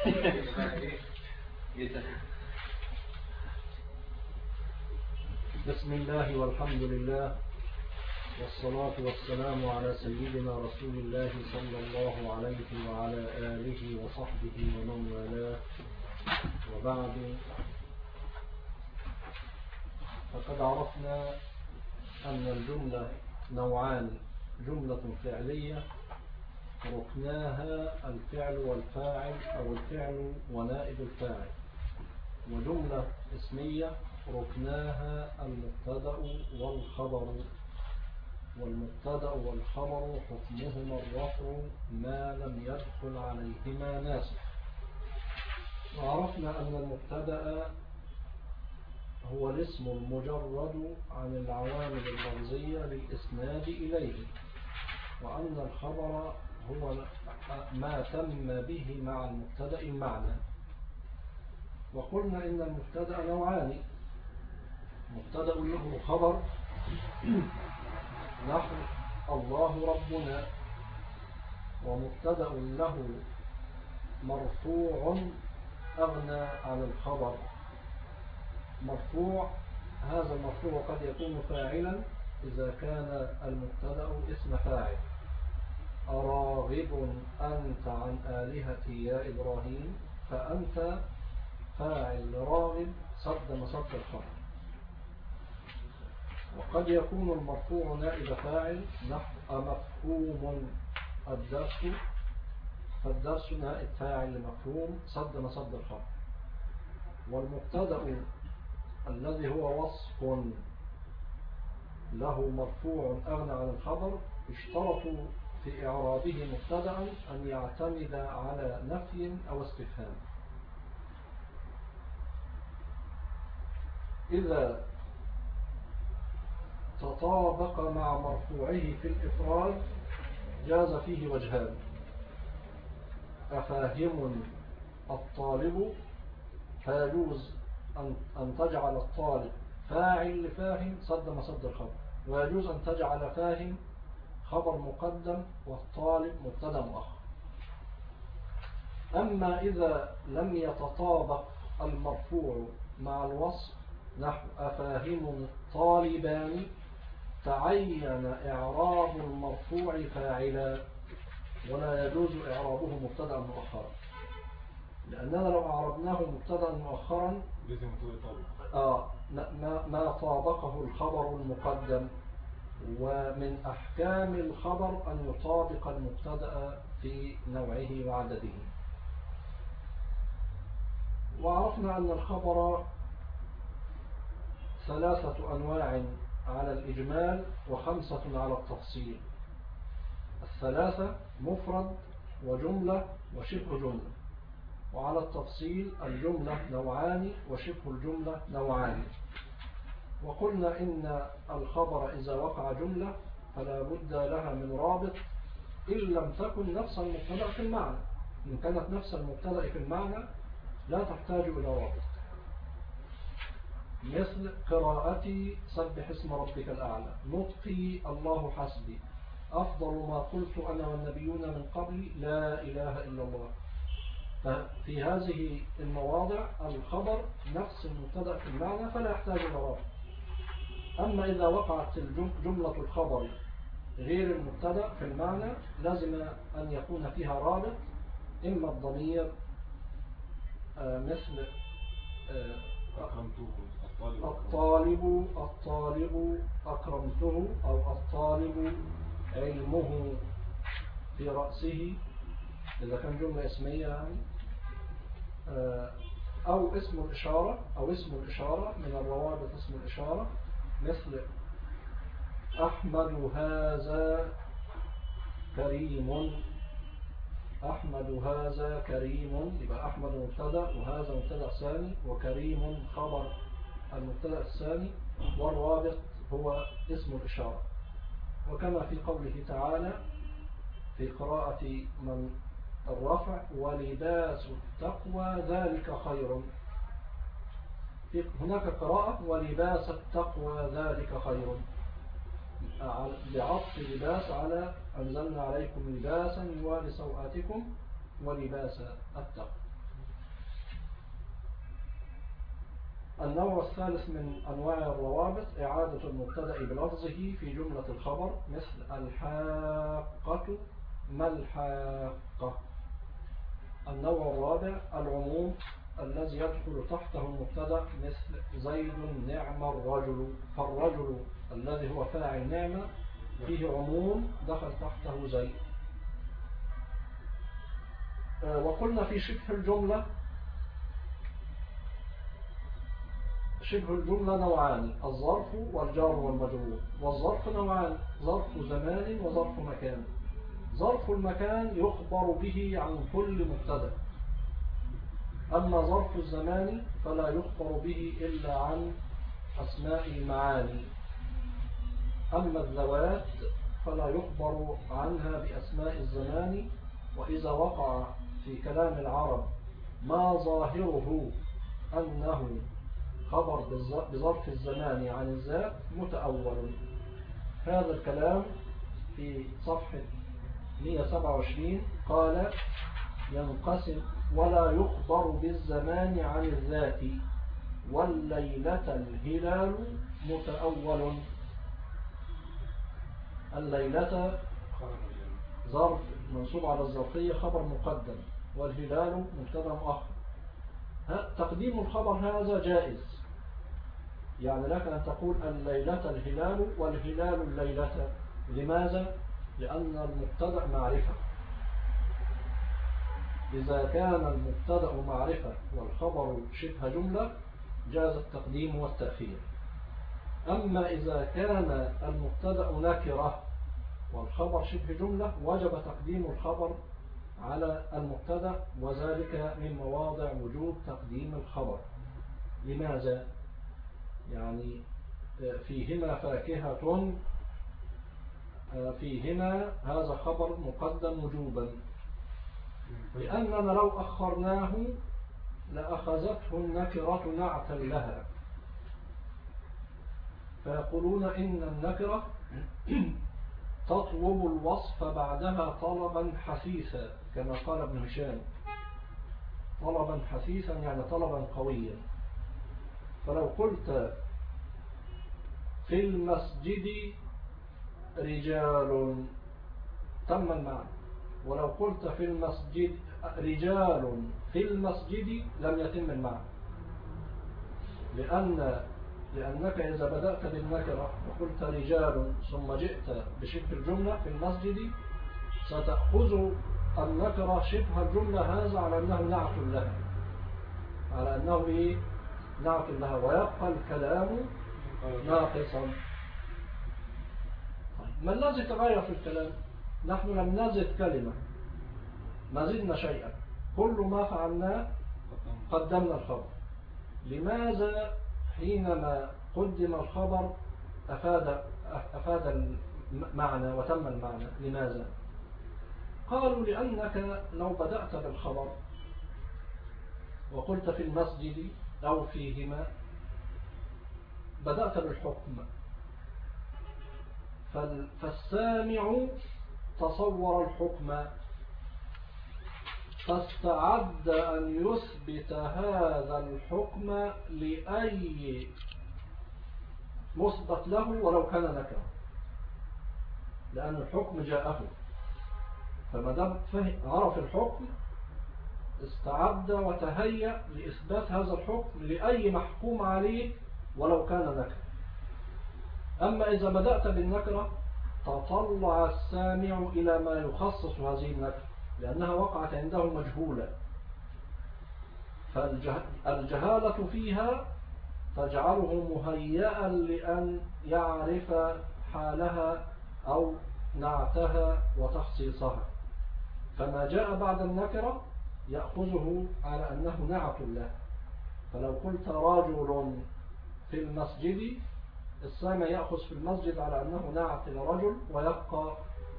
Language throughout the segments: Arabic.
بسم الله والحمد لله والصلاة والسلام على سيدنا رسول الله صلى الله عليه وعلى آله وصحبه ومن والاه، وبعد. فقد عرفنا أن الجملة نوعان: جملة فعلية ركناها الفعل والفاعل أو الفعل ونائب الفاعل، وجملة اسمية ركناها المبتدأ والخبر، والمبتدأ والخبر حكمهما الرفع ما لم يدخل عليهما ناسخ. وعرفنا أن المبتدأ هو الاسم المجرد عن العوامل اللفظية للإسناد إليه، وأن الخبر هو ما تم به مع المبتدأ المعنى. وقلنا إن المبتدأ نوعان: مبتدأ له خبر نحو الله ربنا، ومبتدأ له مرفوع أغنى عن الخبر. مرفوع، هذا المرفوع قد يكون فاعلا إذا كان المبتدأ اسم فاعل: أراغب أنت عن آلهتي يا إبراهيم، فأنت فاعل راغب صد مصد الخبر. وقد يكون المرفوع نائب فاعل نحو أمفهوم الدرس، فالدرس نائب فاعل لمفهوم صد مصد الخبر. والمبتدأ الذي هو وصف له مرفوع أغنى عن الخبر اشترطوا في إعرابه مبتدأ أن يعتمد على نفي أو استفهام. إذا تطابق مع مرفوعه في الإفراد جاز فيه وجهان: أفاهم الطالب، فيجوز أن تجعل الطالب فاعل لفاهم صد مصد الخبر، ويجوز أن تجعل فاهم خبر مقدم والطالب مبتدأ مؤخر. أما إذا لم يتطابق المرفوع مع الوصف نحو أفاهم الطالبان، تعين إعراب المرفوع فاعلا، ولا يجوز إعرابه مبتدأ مؤخرا، لأننا لو أعربناه مبتدأ مؤخرا ما طابقه الخبر المقدم، ومن أحكام الخبر أن يطابق المبتدأ في نوعه وعدده. وعرفنا أن الخبر 3 أنواع على الإجمال و5 على التفصيل. 3: مفرد وجملة وشبه جملة. وعلى التفصيل الجملة نوعان وشبه الجملة نوعان. وقلنا إن الخبر إذا وقع جملة فلا بد لها من رابط إن لم تكن نفس المبتدأ في المعنى. إن كانت نفس المبتدأ في المعنى لا تحتاج إلى رابط، مثل قراءتي سبح اسم ربك الأعلى، نطقي الله حسبي، أفضل ما قلت أنا والنبيون من قبلي لا إله إلا الله. ففي هذه المواضع الخبر نفس المبتدأ في المعنى فلا يحتاج إلى رابط. أما إذا وقعت جملة الخبر غير المبتدأ في المعنى لازم أن يكون فيها رابط، إما الضمير مثل الطالب أكرمته، أو الطالب علمه في رأسه إذا كان جملة اسمية يعني، أو اسم الإشارة، أو اسم الإشارة من الروابط اسم الإشارة مثل أحمد هذا كريم. أحمد هذا كريم، يبقى أحمد مبتدأ وهذا مبتدأ ثاني، وكريم خبر المبتدأ الثاني، والرابط هو اسم الإشارة. وكما في قوله تعالى في قراءة من الرفع: ولباس التقوى ذلك خير. هناك قراءة ولباس التقوى ذلك خير، بعطف لباس على أنزلنا عليكم لباسا يواري سوآتكم ولباس التقوى. النوع الثالث من أنواع الروابط إعادة المبتدأ بلفظه في جملة الخبر، مثل الحاقة ما الحاقة. النوع الرابع العموم الذي يدخل تحته المبتدأ، مثل زيد نعم الرجل، فالرجل الذي هو فاعل نعمة فيه عموم دخل تحته زيد. وقلنا في شبه الجملة نوعان، الظرف والجار والمجرور. والظرف نوعان، ظرف زمان وظرف مكان. ظرف المكان يخبر به عن كل مبتدأ، أما ظرف الزمان فلا يخبر به إلا عن أسماء المعاني. أما الذوات فلا يخبر عنها بأسماء الزمان. وإذا وقع في كلام العرب ما ظاهره أنه خبر بظرف الزمان عن الذات متأول. هذا الكلام في صفحة 127 قال: ينقسم ولا يخبر بالزمان عن الذات، والليلة الهلال متأول. الليلة ظرف منصوب على الظرفية خبر مقدم، والهلال مبتدأ مؤخر. تقديم الخبر هذا جائز، يعني لك أن تقول الليلة الهلال والهلال الليلة. لماذا؟ لأن المبتدأ معرفة. إذا كان المبتدأ معرفة والخبر شبه جملة جاز التقديم والتأخير. أما إذا كان المبتدأ نكرة والخبر شبه جملة وجب تقديم الخبر على المبتدأ، وذلك من مواضع وجوب تقديم الخبر. لماذا؟ يعني فيهما فاكهة، فيهما هذا خبر مقدم وجوبا، لأننا لو أخرناه لأخذته النكرة نعتا لها، فيقولون إن النكرة تطلب الوصف بعدها طلبا حثيثا، كما قال ابن هشام، طلبا حثيثا يعني طلبا قويا. فلو قلت في المسجد رجال تم المعنى، ولو قلت في المسجد رجال في المسجد لم يتم المعنى، لأنك إذا بدأت بالنكرة وقلت رجال ثم جئت بشبه الجملة في المسجد ستأخذ النكرة شبه الجملة هذا على أنه نعت لها، على أنه إيه؟ نعت لها، ويبقى الكلام ناقصا. ما الذي تغير في الكلام؟ نحن لم نزد كلمة، ما زدنا شيئا، كل ما فعلناه قدمنا الخبر. لماذا حينما قدم الخبر أفاد المعنى وتم المعنى؟ لماذا؟ قالوا لأنك لو بدأت بالخبر وقلت في المسجد أو فيهما بدأت بالحكم، فالسامع تصور الحكم فاستعد أن يثبت هذا الحكم لأي مثبت له ولو كان نكرة، لأن الحكم جاءه، فما دام عرف الحكم استعد وتهيأ لإثبات هذا الحكم لأي محكوم عليه ولو كان نكرة. أما إذا بدأت بالنكرة تطلع السامع إلى ما يخصص هذه النكرة، لأنها وقعت عنده مجهولة، فالجهالة فيها تجعله مهيئا لأن يعرف حالها أو نعتها وتخصيصها، فما جاء بعد النكرة يأخذه على أنه نعت له. فلو قلت رجل في المسجد السامع يأخذ في المسجد على أنه نعت لرجل، ويبقى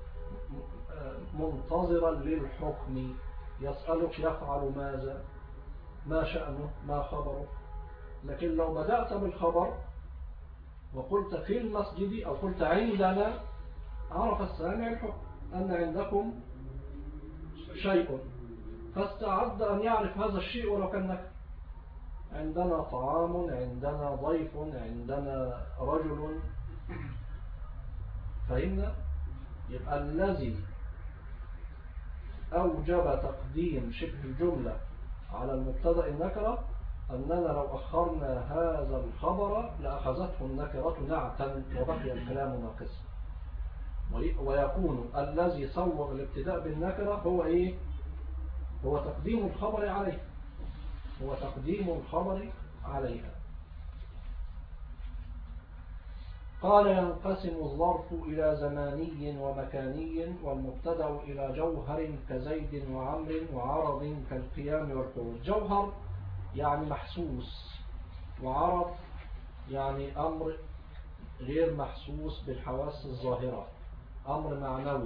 منتظرا للحكم، يسألك يفعل ماذا، ما شأنه، ما خبره. لكن لو بدأت بالخبر وقلت في المسجد أو قلت عندنا، عرف السامع الحكم أن عندكم شيء، فاستعد أن يعرف هذا الشيء ولو كان نكر. عندنا طعام، عندنا ضيف، عندنا رجل. فهمنا؟ يبقى الذي أوجب تقديم شبه الجملة على المبتدأ النكرة أننا لو أخرنا هذا الخبر لأخذته النكرة نعتا وبقي الكلام ناقصا. ويكون الذي صوغ الابتداء بالنكرة هو إيه؟ هو تقديم الخبر عليه، هو تقديم الخبر عليها. قال ينقسم الظرف إلى زماني ومكاني، والمبتدأ إلى جوهر كزيد وعمر وعرض كالقيام والقعود. جوهر يعني محسوس، وعرض يعني أمر غير محسوس بالحواس الظاهرة، أمر معنوي.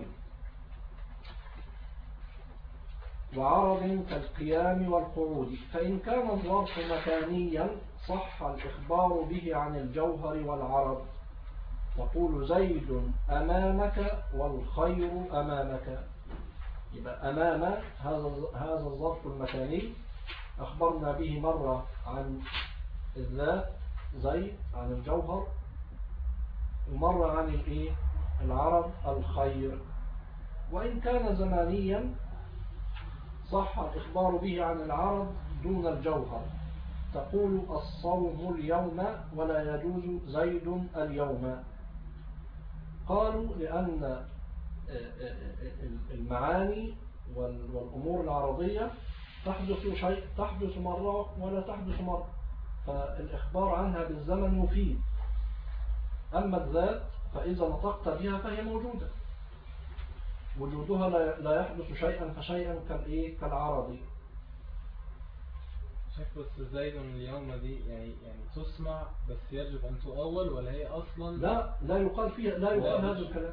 وعرض كالقيام والقعود. فإن كان الظرف مكانيا صح الإخبار به عن الجوهر والعرض، تقول زيد أمامك والخير أمامك. يبقى أمام هذا الظرف المكاني أخبرنا به مرة عن الذات زيد، عن الجوهر، ومرة عن العرض الخير. وإن كان زمانيا صح الإخبار به عن العرض دون الجوهر، تقول الصوم اليوم ولا يجوز زيد اليوم. قالوا لأن المعاني والأمور العرضية تحدث مرة ولا تحدث مرة، فالإخبار عنها بالزمن مفيد. أما الذات فإذا نطقت بها فهي موجودة، وجودها لا يحدث شيئا فشيئا كالعرض. شكل زيد اليوم دي يعني تسمع، بس يجب أن تؤول، ولا هي أصلا لا يقال فيها، لا يقال هذا الكلام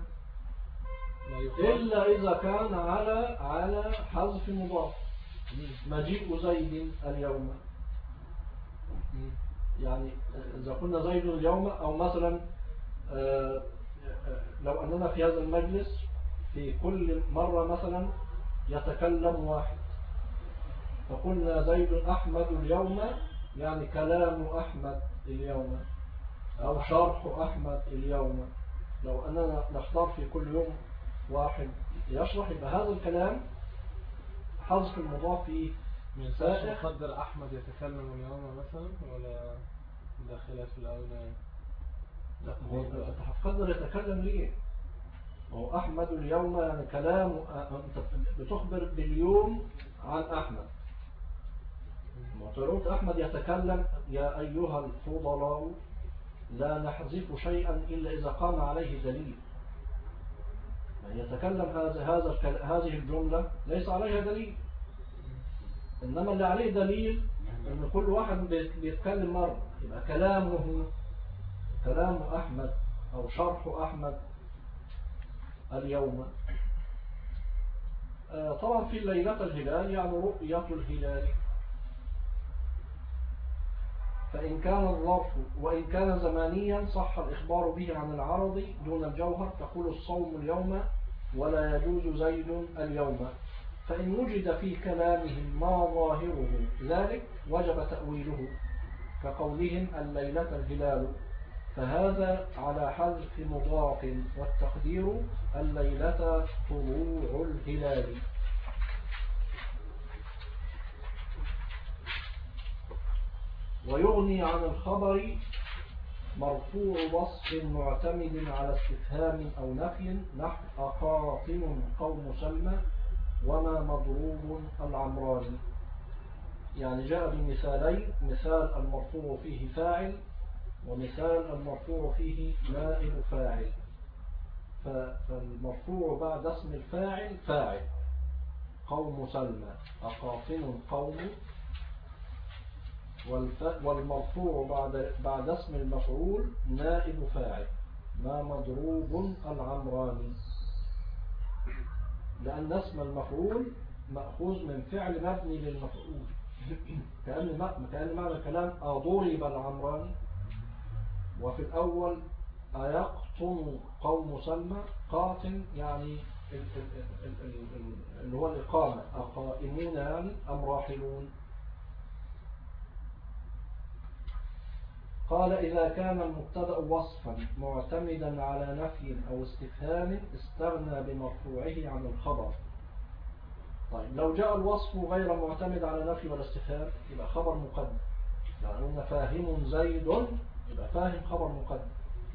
إلا إذا كان على حذف مضاف. مجيء زيد اليوم، يعني إذا قلنا زيد اليوم، أو مثلا لو أننا في هذا المجلس في كل مرة مثلا يتكلم واحد، فقلنا زيد أحمد اليوم، يعني كلام أحمد اليوم أو شرح أحمد اليوم. لو أننا نختار في كل يوم واحد يشرح، يبقى هذا الكلام حذف المضاف فيه. من سائر نقدر أحمد يتكلم اليوم مثلا، ولا داخلات في الأولى؟ لا، أنت هتقدر يتكلم ليه؟ هو أحمد اليوم يعني كلام، أنت بتخبر باليوم عن أحمد. وقلت أحمد يتكلم يا أيها الفضلاء لا نحذف شيئا إلا إذا قام عليه دليل. يعني يتكلم هذه الجملة ليس عليها دليل، إنما اللي عليه دليل إن كل واحد بيتكلم مرة، يبقى كلام أحمد أو شرح أحمد اليوم. طبعا في ليلة الهلال يعني رؤية الهلال. فإن كان الظرف وإن كان زمانيا صح الإخبار به عن العرض دون الجوهر، تقول الصوم اليوم ولا يجوز زيد اليوم. فإن وجد في كلامهم ما ظاهره ذلك وجب تأويله، كقولهم الليلة الهلال، فهذا على حذف مضاف، والتقدير الليلة طلوع الهلال. ويغني عن الخبر مرفوع وصف معتمد على استفهام أو نفي، نحو أقاطم قوم سلمى وما مضروب العمراني. يعني جاء بمثالين، مثال المرفوع فيه فاعل، ومثال المرفوع فيه نائب فاعل. فالمرفوع بعد اسم الفاعل فاعل، قوم سلمى، أقاطم قوم، والمرفوع بعد اسم المفعول نائب فاعل، ما مضروب العمراني، لأن اسم المفعول مأخوذ من فعل مبني للمفعول. كأن معنى الكلام أضرب العمراني. وفي الأول أيقطن قوم سلمى، قاطن يعني اللي هو الإقامة، أقائمون يعني أم راحلون. قال إذا كان المبتدأ وصفا معتمدا على نفي أو استفهام استغنى بمرفوعه عن الخبر. طيب لو جاء الوصف غير معتمد على نفي ولا استفهام يبقى خبر مقدم. يعني قلنا فاهم زيد يبقى فاهم خبر مقدم.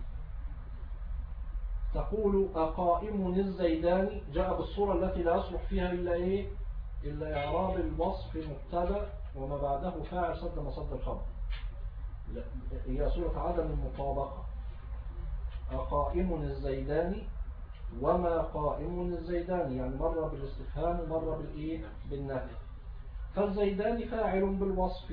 تقول أقائم الزيدان جاء بالصورة التي لا يصلح فيها إلا إيه؟ إلا إعراب الوصف مبتدأ وما بعده فاعل صد مصد الخبر. هي صورة عدم المطابقة. أقائم الزيدان وما قائم الزيدان، يعني مرة بالاستفهام ومرة بالإيه؟ بالنفي. فالزيدان فاعل بالوصف،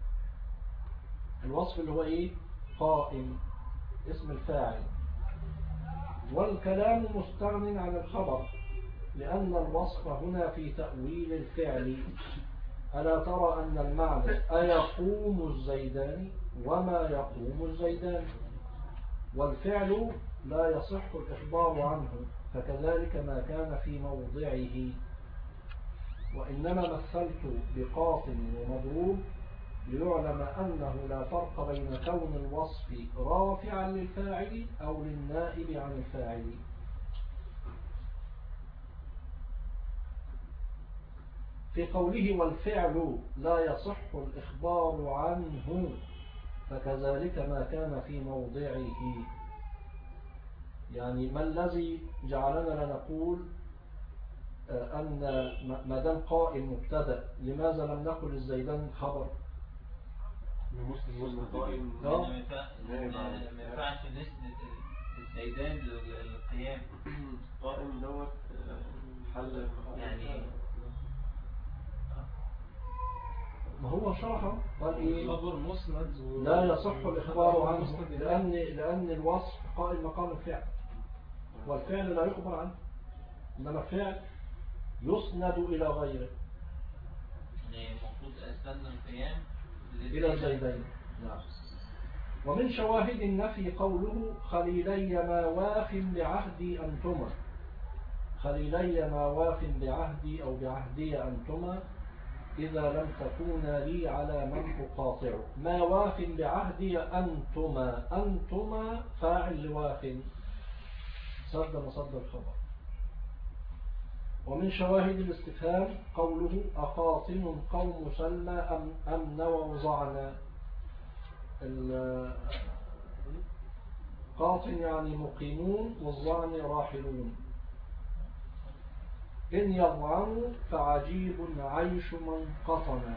الوصف اللي هو إيه؟ قائم، اسم الفاعل. والكلام مستغن عن الخبر لأن الوصف هنا في تأويل الفعل. ألا ترى أن المعنى أيقوم الزيدان وما يقوم الزيدان، والفعل لا يصح الإخبار عنه، فكذلك ما كان في موضعه. وإنما مثلت بقاطن ومضروب ليعلم أنه لا فرق بين كون الوصف رافعا للفاعل أو للنائب عن الفاعل. في قوله والفعل لا يصح الإخبار عنه فكذلك ما كان في موضعه، يعني ما الذي جعلنا لنقول أن ما دام قائم مبتدأ لماذا لم نقل الزيدان خبر؟ مسلم قائم ما ينفعش نسند الزيدان للقيام. قائم دوت حل يعني ما هو شرحه قال إيه؟ خبر مسند لا يصح الإخبار عنه لأن الوصف قائم مقام الفعل، والفعل لا يخبر عنه، إنما الفعل يسند إلى غيره. يعني المفروض أسند القيام إلى الزيدين. نعم. ومن شواهد النفي قوله خليلي ما واف بعهدي أنتما. خليلي ما واف بعهدي أو بعهدي أنتما إذا لم تكونا لي على من أقاطع. ما واف بعهدي أنتما، أنتما فاعل لواف صد مصد الخبر. ومن شواهد الاستفهام قوله أقاطن قوم سلى أم نووا ظعنا. قاطن يعني مقيمون والظعن راحلون. إن يظعنوا فعجيب عيش من قطنا،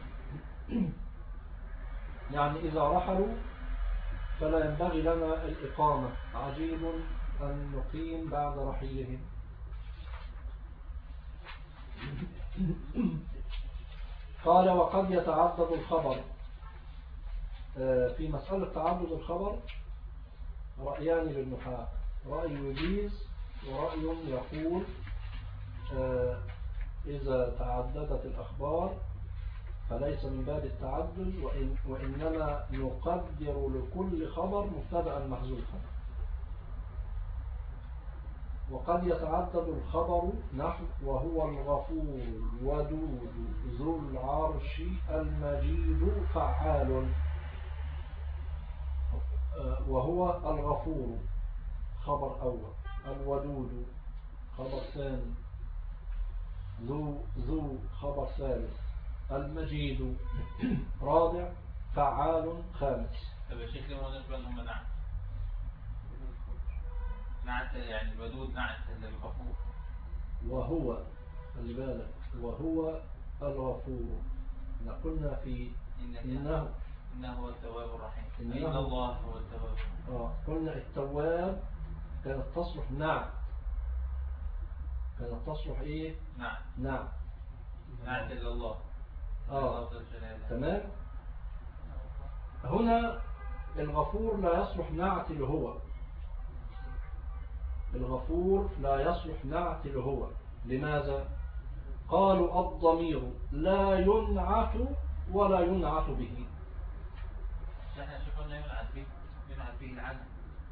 يعني إذا رحلوا فلا ينبغي لنا الإقامة، عجيب أن نقيم بعد رحيلهم. قال وقد يتعدد الخبر. في مسألة تعدد الخبر رأيان للنحاة، رأي يجيز ورأي يقول إذا تعددت الأخبار فليس من باب التعدد، وإنما نقدر لكل خبر مبتدأ محذوفا. وقد يتعدد الخبر نحو وهو الغفور الودود ذو العرش المجيد فعال. وهو الغفور خبر أول، الودود خبر ثاني، ذو خبر ثالث، المجيد رابع، فعال خامس. طب الشيخ ليه ما نقول انهم نعت؟ نعت يعني الودود نعت للغفور. وهو خلي بالك وهو الغفور. قلنا في إنه هو التواب الرحيم، إن الله هو التواب. قلنا التواب كانت تصلح نعت، كانت تصلح إيه؟ نعم نعت إلا الله. تمام. هنا الغفور لا يصلح نعت الهو، الغفور لا يصلح نعت الهو. لماذا؟ قالوا الضمير لا ينعت ولا ينعت به. احنا شفنا ينعت به العدل.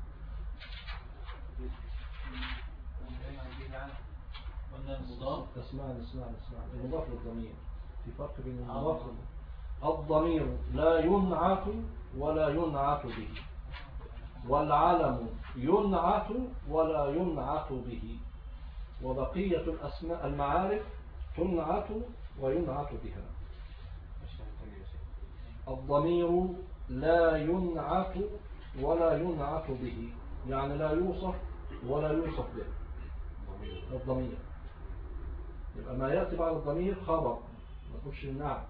ينعت به العدل. قلنا المضاف. اسمعني المضاف للضمير، في فرق بين المضاف الضمير لا ينعت ولا ينعت به، والعلم ينعت ولا ينعت به، وبقية الأسماء المعارف تنعت وينعت بها. الضمير لا ينعت ولا ينعت به، يعني لا يوصف ولا يوصف به. الضمير يبقى ما يأتي بعد الضمير خبر، ما تقولش النعت.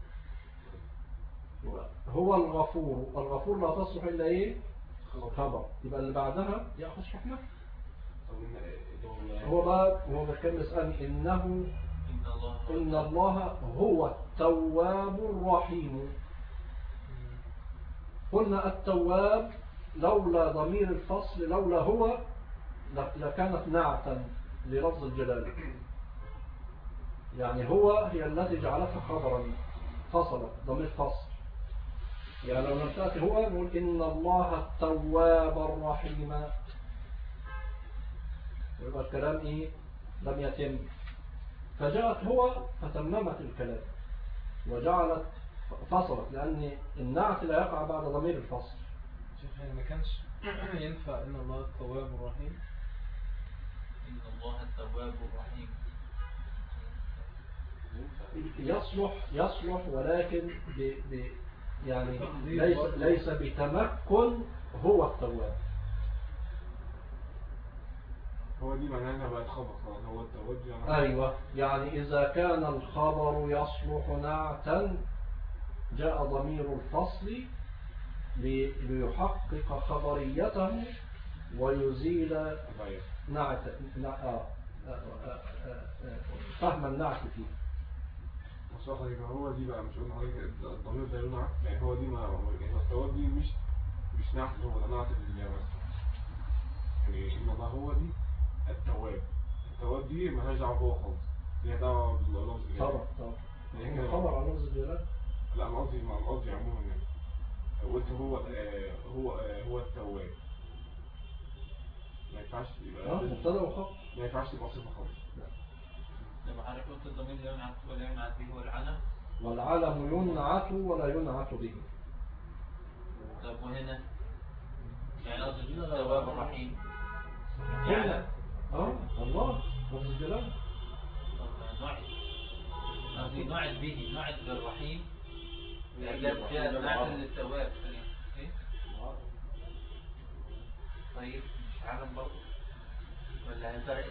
هو الغفور، الغفور لا تصلح إلا إيه؟ خبر. يبقى اللي بعدها يأخذ حكمه. هو بكلم يسألني إن الله هو التواب الرحيم. قلنا التواب لولا ضمير الفصل، لولا هو لكانت نعتا للفظ الجلالة. يعني هو هي التي جعلتها خبرا، فصلت ضمير فصل. يعني لو لم تأتي هو نقول إن الله التواب الرحيم، ويبقى الكلام إيه؟ لم يتم. فجاءت هو فتممت الكلام وجعلت فصلت، لأن النعت لا يقع بعد ضمير الفصل. شوف ما كانش ينفع إن الله التواب الرحيم. إن الله التواب الرحيم يصلح ولكن يعني ليس بتمكن هو التواب. هو دي معناها بقت خبر، هو التواب. أيوة، يعني إذا كان الخبر يصلح نعتا جاء ضمير الفصل ليحقق خبريته ويزيل نعت فهم النعت فيه. مصطفى يبقى هو دي بقى، مش قلنا حضرتك الضمير ده له نعت، يعني هو دي ما يعني التواب دي مش نعت، هو ده نعت الجواز. يعني إن الله هو دي التواب دي مالهاش دعوه هو خالص، ليها دعوه باللفظ الجلال. طبعا يعني خبر على لفظ الجلال. لا انا قصدي عموما يعني قلت هو التواب، ما ينفعش يبقى مبتدا وخبر، ما ينفعش تبقى صفه خالص. لما حضرتك قلت الضمير لا ينعت ولا ينعت به والعلم، والعلم ينعت ولا ينعت به. طب وهنا يعني قصدي التواب الرحيم يعني الله لفظ الجلال. قصدي نعت به، نعت بالرحيم جاب فيها نعت للتواب. ايه طيب مش عالم برضه ولا هنفرق؟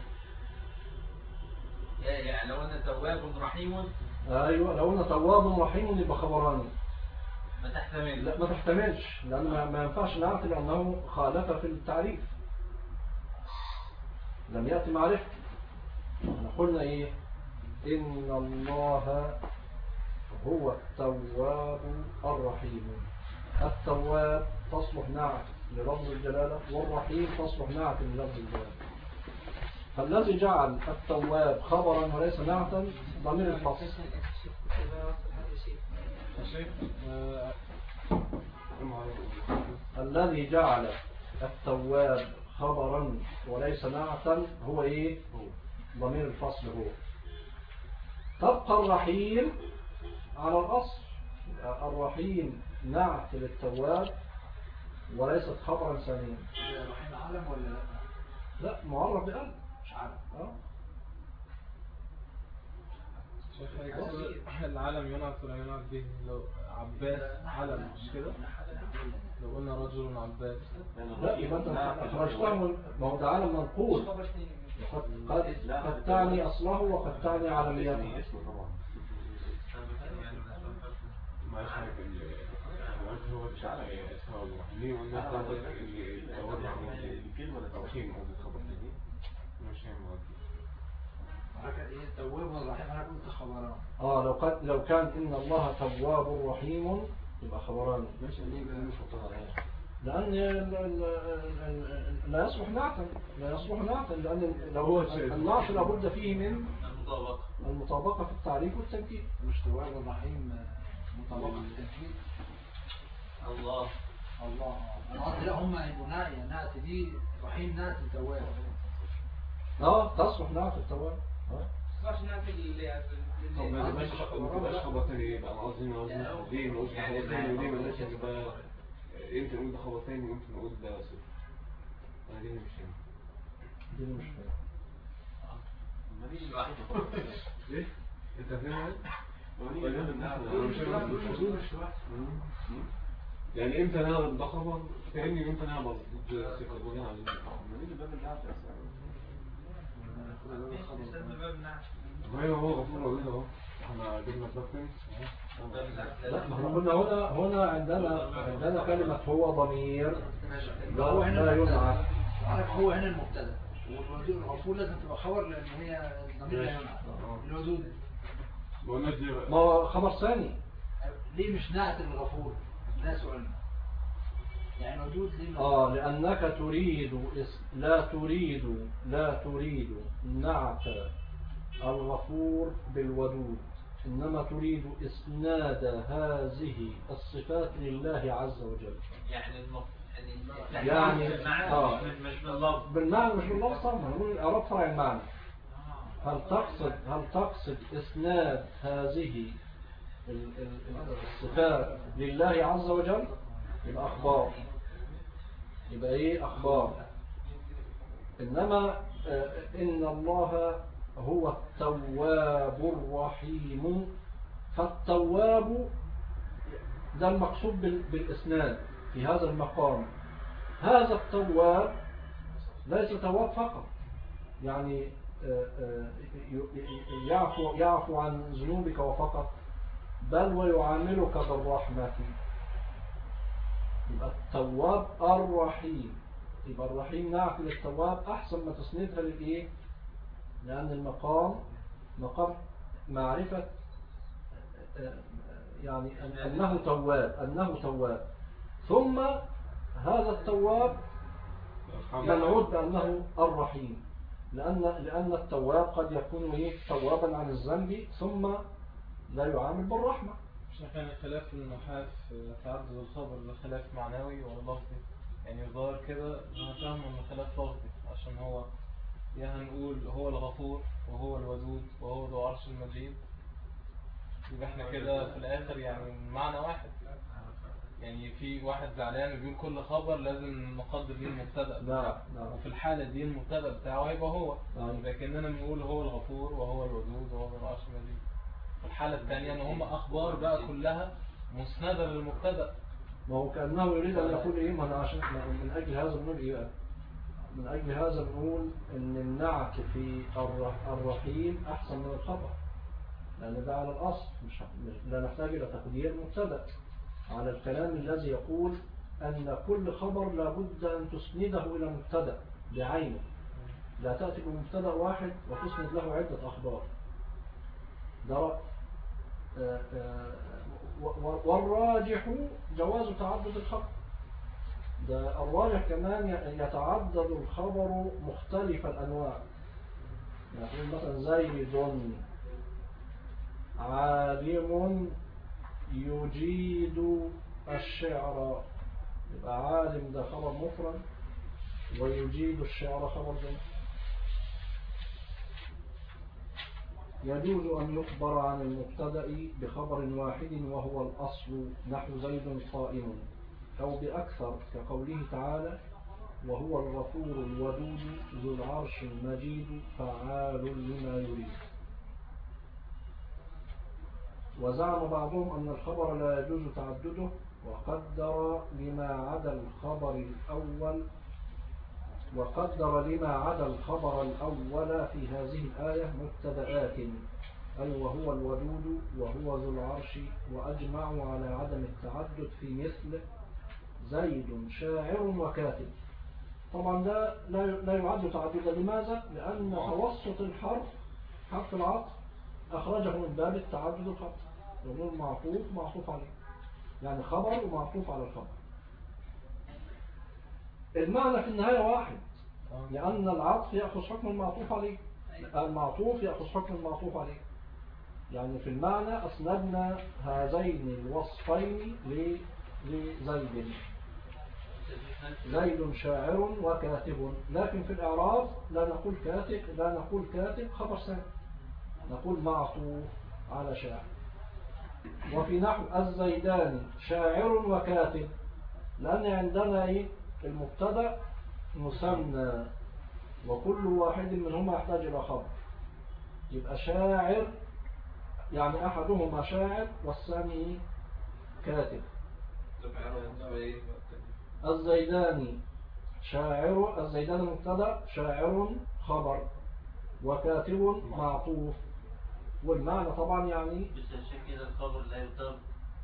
يعني لو انا تواب رحيم. ايوه لو انا تواب رحيم يبقى خبراني. ما تحتملش. لا ما تحتملش، لان ما ينفعش نعرف لانه خالف في التعريف، لم يأتي معرفة. احنا قلنا ايه؟ ان الله هو التواب الرحيم. التواب تصلح نعت للفظ الجلالة، والرحيم تصلح نعت للفظ الجلالة. فالذي جعل التواب خبرا وليس نعتا ضمير الفصل. الذي جعل التواب خبرا وليس نعتا هو ايه؟ ضمير الفصل. هو تبقى الرحيم على الأصل. الرحيم نعت للتواب وليست خبرا ثانيا. الرحيم عالم ولا لا؟ لا معرف بقلب مش عالم. العالم ينعت ولا ينعت به. لو عباس علم مش كده؟ لو قلنا رجل عباس لا يبقى انت اخرجتها. ما هو ده عالم منقول، قد تعني اصله وقد تعني عالميته. ما يحرك هو مش عارف اسمه ليه والناس تعرف الكلمه التوحيد او الخبر دي مش ايه التواب الرحيم؟ انا قلت خبران. لو كان ان الله تواب رحيم يبقى خبران. ماشي ليه بقى مش لان لا يصلح نعتا، لان لو هو النعت لابد فيه من المطابقه في التعريف والتنكير. مش تواب الرحيم مطابقه في التنكير. الله انا قلت لا هم هيبقوا نعت دي رحيم نعت التواب. تصلح نعت التواب. تصبحش انها في طب ما تبقاش خبر تاني ايه بقى؟ انا قصدي ليه ما قلتش ده خبر تاني وليه ما قلتش ان ده امتى نقول ده خبر تاني وامتى نقول ده صفر؟ انا دي مش فاهم. دي مش فاهم. مفيش واحد. ايه؟ انت فاهم؟ يعني امتى انا ده خبر تاني وامتى انا ضد صفر بناء على ما هو غفور ودود اهو. احنا جبنا الباب لا ما احنا قلنا هنا عندنا كلمة هو ضمير هو هنا لا ينعت. هو هنا المبتدا، والودود الغفور لازم تبقى خبر لان هي الضمير لا ينعت. الودود ما قلناش دي بقى. ما هو خبر ثاني. ليه مش نعت الغفور؟ ده سؤالنا. يعني ودود ليه لأنك لا تريد نعت الغفور بالودود، إنما تريد إسناد هذه الصفات لله عز وجل. يعني مش باللفظ. بالمعنى مش باللفظ طبعا، نقول الإعراب فرع المعنى. هل تقصد إسناد هذه الصفات لله عز وجل؟ يبقى أخبار. يبقى إيه أخبار؟ إنما إن الله هو التواب الرحيم، فالتواب ده المقصود بالإسناد في هذا المقام. هذا التواب ليس تواب فقط، يعني يعفو عن ذنوبك وفقط، بل ويعاملك بالرحمة. يبقى التواب الرحيم. يبقى الرحيم نعت للتواب أحسن ما تسندها للإيه؟ لأن المقام مقام معرفة يعني أنه تواب ثم هذا التواب منعود بأنه الرحيم، لأن التواب قد يكون توابا عن الذنب ثم لا يعامل بالرحمة. مش كان خلاف النحاة في تعدد الخبر ده خلاف معنوي ولا لفظي؟ يعني يظهر كده أنا فاهم إنه خلاف لفظي، عشان هو هنقول هو الغفور وهو الودود وهو ذو عرش المجيد، يبقى احنا كده في الآخر يعني معنى واحد. يعني في واحد زعلان بيقول كل خبر لازم نقدر ليه المبتدأ. لا. وفي الحالة دي المبتدأ بتاعه هيبقى هو، لكننا بنقول هو الغفور وهو الودود وهو ذو عرش المجيد. في الحالة الثانية ان هم اخبار بقى كلها مسندة للمبتدأ. ما هو كأنه يريد أن يقول إيه؟ ما أنا عشان من أجل هذا بنقول إيه بقى؟ من أجل هذا بنقول إن النعت في الرحيم أحسن من الخبر، لأن ده على الأصل لا نحتاج إلى تقدير مبتدأ، على الكلام الذي يقول أن كل خبر لابد أن تسنده إلى مبتدأ بعينه، لا تأتي بمبتدأ واحد وتسند له عدة أخبار. ده والراجح جواز تعدد الخبر. ده الراجح كمان يتعدد الخبر مختلف الأنواع. يعني مثلا زيد عالم يجيد الشعر، يبقى عالم ده خبر مفرد ويجيد الشعر خبر جمع. يجوز أن يخبر عن المبتدأ بخبر واحد وهو الأصل، نحو زيد قائم، أو بأكثر كقوله تعالى وهو الغفور الودود ذو العرش المجيد فعال لما يريد. وزعم بعضهم أن الخبر لا يجوز تعدده، وقدر لما عدا الخبر الأول في هذه الآية مبتدآت، أي وهو الودود وهو ذو العرش، وأجمعوا على عدم التعدد في مثل زيد شاعر وكاتب. طبعا ده لا يعد تعددا. لماذا؟ لأن توسط الحرف حرف العطف أخرجه من باب التعدد الخبر، يقول معطوف عليه، يعني خبر ومعطوف على الخبر. المعنى في النهاية واحد، لأن العطف يأخذ حكم المعطوف عليه، المعطوف يأخذ حكم المعطوف عليه. يعني في المعنى أسندنا هذين الوصفين لزيد، زيد شاعر وكاتب، لكن في الإعراب لا نقول كاتب خبر ثاني، نقول معطوف على شاعر. وفي نحو الزيداني شاعر وكاتب، لأن عندنا إيه؟ المبتدأ مثنى وكل واحد منهما يحتاج إلى خبر، يبقى شاعر يعني أحدهما شاعر والثاني كاتب. الزيداني شاعر، الزيداني مبتدأ، شاعر خبر، وكاتب معطوف. والمعنى طبعا يعني بس عشان كده الخبر لا يضاف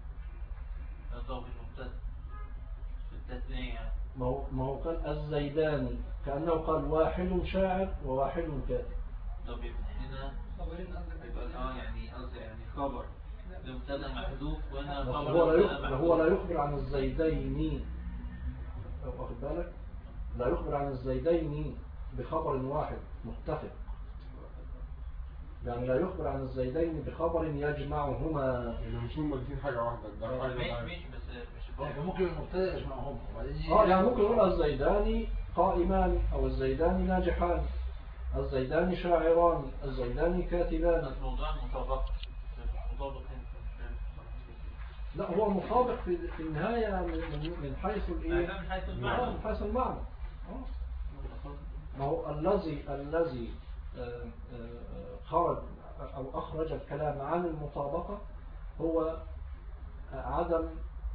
المبتدأ في التثنية يعني. ما هو قال الزيداني كأنه قال واحد شاعر وواحد كاتب. طب هنا يبقى يعني قصدي يعني خبر المبتدأ محذوف وهنا خبر هو لا يخبر عن الزيدين، واخد بالك؟ لا يخبر عن الزيدين بخبر واحد متفق، يعني لا يخبر عن الزيدين بخبر يجمعهما. يعني مش هم الاثنين حاجة واحدة، ده حاجة مش بس يعني ممكن المبتدأ يجمعهم يعني ممكن يقول الزيداني قائمان أو الزيداني ناجحان، الزيداني شاعران، الزيداني كاتبان. الموضوع مطابق لا هو مطابق في النهاية من حيث الايه؟ من حيث المعنى. ما هو الذي خرج أو أخرج الكلام عن المطابقة هو عدم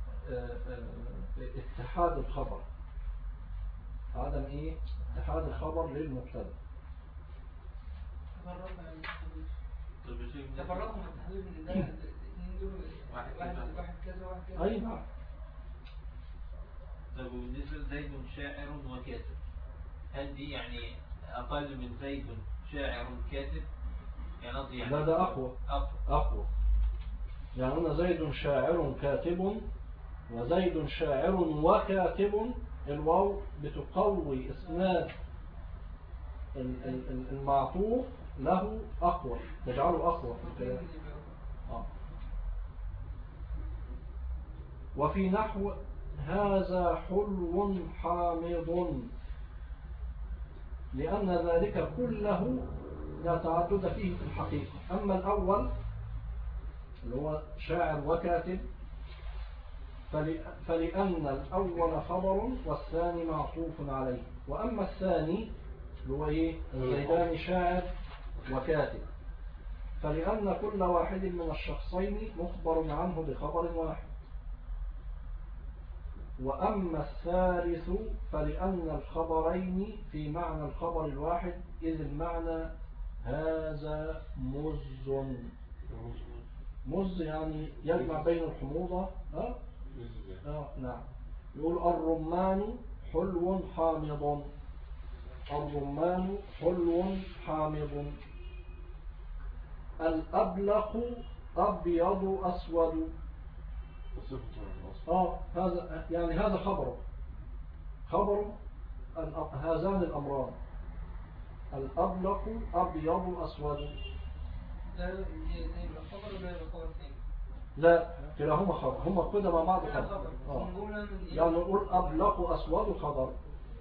اتحاد الخبر، عدم ايه؟ اتحاد الخبر للمبتدا. تفرقوا من التحديد من ده الاثنين دول، واحد كذا واحد كذا. اي نعم. طب بالنسبة لزيد شاعر وكاتب، هل دي يعني أقل من زيد شاعر كاتب؟ يعني لا ده أقوى. يعني هنا زيد شاعر كاتب وزيد شاعر وكاتب، الواو بتقوي إسناد المعطوف له أقوى، تجعله أقوى في الكلام. وفي نحو هذا حلو حامض، لأن ذلك كله لا تعدد فيه في الحقيقة. أما الأول اللي هو شاعر وكاتب فلأن الأول خبر والثاني معطوف عليه. وأما الثاني اللي هو إيه؟ الزيداني شاعر وكاتب فلأن كل واحد من الشخصين مخبر عنه بخبر واحد. وأما الثالث فلأن الخبرين في معنى الخبر الواحد، إذ المعنى هذا مز يعني يجمع بين الحموضة. نعم. يقول الرمان حلو حامض، الرمان حلو حامض. الأبلق أبيض أسود. هذا يعني هذا خبر هذان الأمران، الأبلق أبيض أسود. لا كلاهما خبر، هما كده مع بعض خبر. يعني نقول أبلق أسود خبر،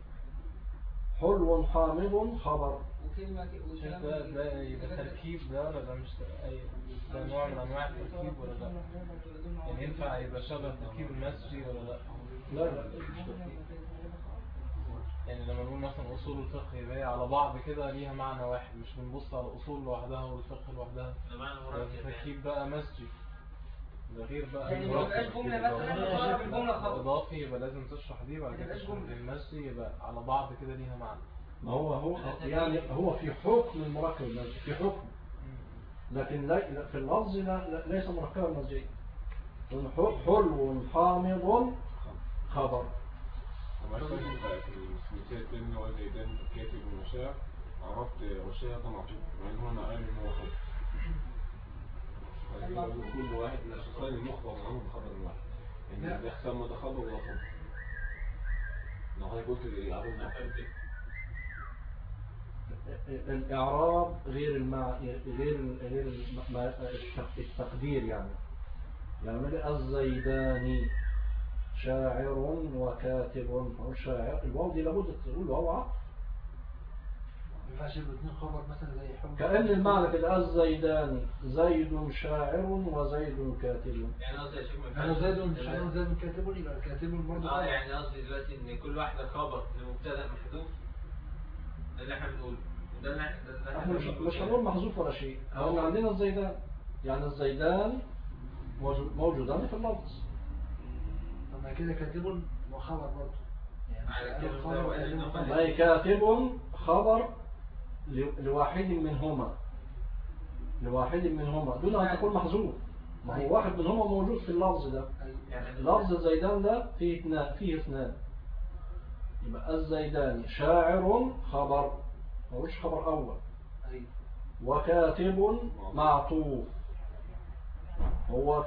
حلو حامض خبر. ده يبقى تركيب ده ولا ده مش ده نوع من انواع التركيب ولا لا؟ يعني ينفع يبقى شبه تركيب المسجي ولا لا؟ لا مش تركيب. يعني لما نقول مثلا اصول الفقه يبقى على بعض كده ليها معنى واحد، مش بنبص على الاصول لوحدها والفقه لوحدها. تركيب بقى مسجي ده غير بقى يعني ما يبقاش جمله مثلا بالجمله خبر اضافي، يبقى لازم تشرح دي وبعد كده تشرح المسجي، يبقى على بعض كده ليها معنى. ما هو يعني هو في حكم المركب المسجي، في حكم، لكن في اللفظ ليس مركبا مسجيا. حلو حامض خبر. في المثال الثاني اللي هو زيدان كاتب ومشاع، عرفت وشاع ده معطوف مع ان هو قال ان هو خبر. كل واحد من الشخصين المخبر عنه بخبر واحد، ان ده يسمى ده خبر ولا خبر. لو حضرتك قلت الإعراب نعتبر كده. الإعراب غير التقدير. يعني الزيداني شاعر وكاتب، هو شاعر الواو دي لابد تقول واو عطف. ما ينفعش الاثنين خبر مثلا زي حب كأن المعنى كده الزيدان زيد شاعر وزيد كاتب. يعني قصدي يا شيخ ما يعني ينفعش- زيد شاعر زيد كاتب، يبقى الكاتب برضه اه يعني قصدي دلوقتي ان كل واحده خبر لمبتدا محذوف، ده اللي احنا بنقوله، ده اللي احنا مش هنقول محذوف ولا شيء، لأن عندنا الزيدان، يعني الزيدان موجودان في اللفظ. طب ما كده كاتب وخبر برضه، على يعني كده خبر وقال إنه وكاتب خبر. وخبر. أي كاتب خبر لواحد منهما، لواحد منهما دون أن تكون محذوف. ما هو واحد منهما موجود في اللفظ ده. يعني لفظ الزيدان ده فيه اثنان، يبقى الزيدان شاعر خبر، مش خبر أول، أيوة. وكاتب معطوف. هو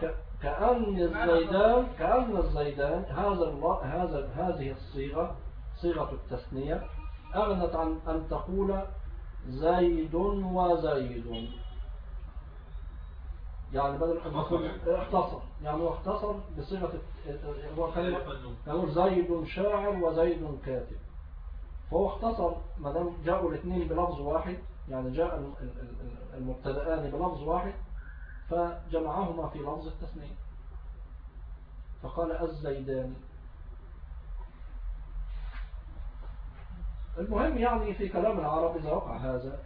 كأن الزيدان هذه الصيغة صيغة التثنية أغنت عن أن تقول زيد وزيد، يعني بدل أن تقول اختصر، يعني هو اختصر بصيغة هو كان زيد شاعر وزيد كاتب، فهو اختصر ما دام جاءوا الاثنين بلفظ واحد، يعني جاء المبتدأان بلفظ واحد فجمعهما في لفظ التثنية فقال الزيدان. المهم يعني في كلام العرب إذا وقع هذا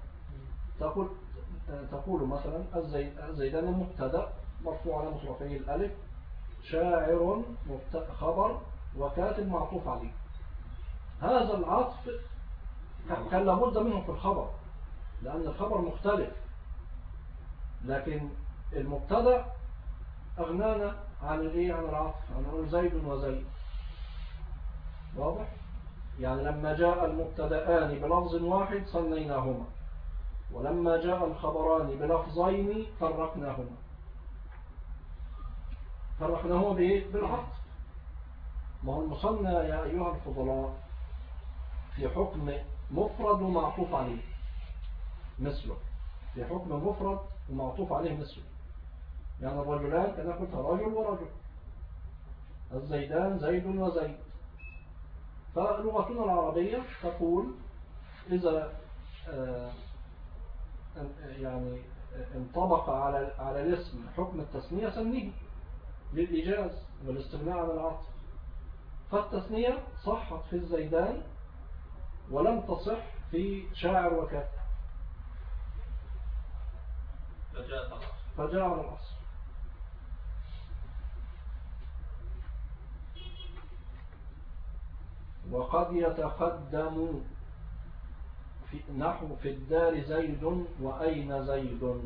تقول مثلا الزيدان مبتدأ مرفوع على رفعه الألف، شاعر خبر، وكاتب معطوف عليه. هذا العطف كان لابد منه في الخبر لأن الخبر مختلف، لكن المبتدأ أغنانا عن العطف، عن زيد وزيد. واضح؟ يعني لما جاء المبتدأان بلفظ واحد صنيناهما، ولما جاء الخبران بلفظين فرقناهما بالعطف. ما هو المصنى يا أيها الفضلاء في حكم مفرد ومعطوف عليه مثله، في حكم مفرد ومعطوف عليه مثله. يعني الرجلان كان قلت رجل ورجل، الزيدان زيد وزيد. فلغتنا العربية تقول إذا يعني انطبق على الاسم حكم التثنية سميه للإيجاز والاستغناء عن العطف. فالتثنية صحت في الزيدان ولم تصح في شاعر وكاتب، فجاء على الأصل. وقد يتقدم نحو في الدار زيد وأين زيد.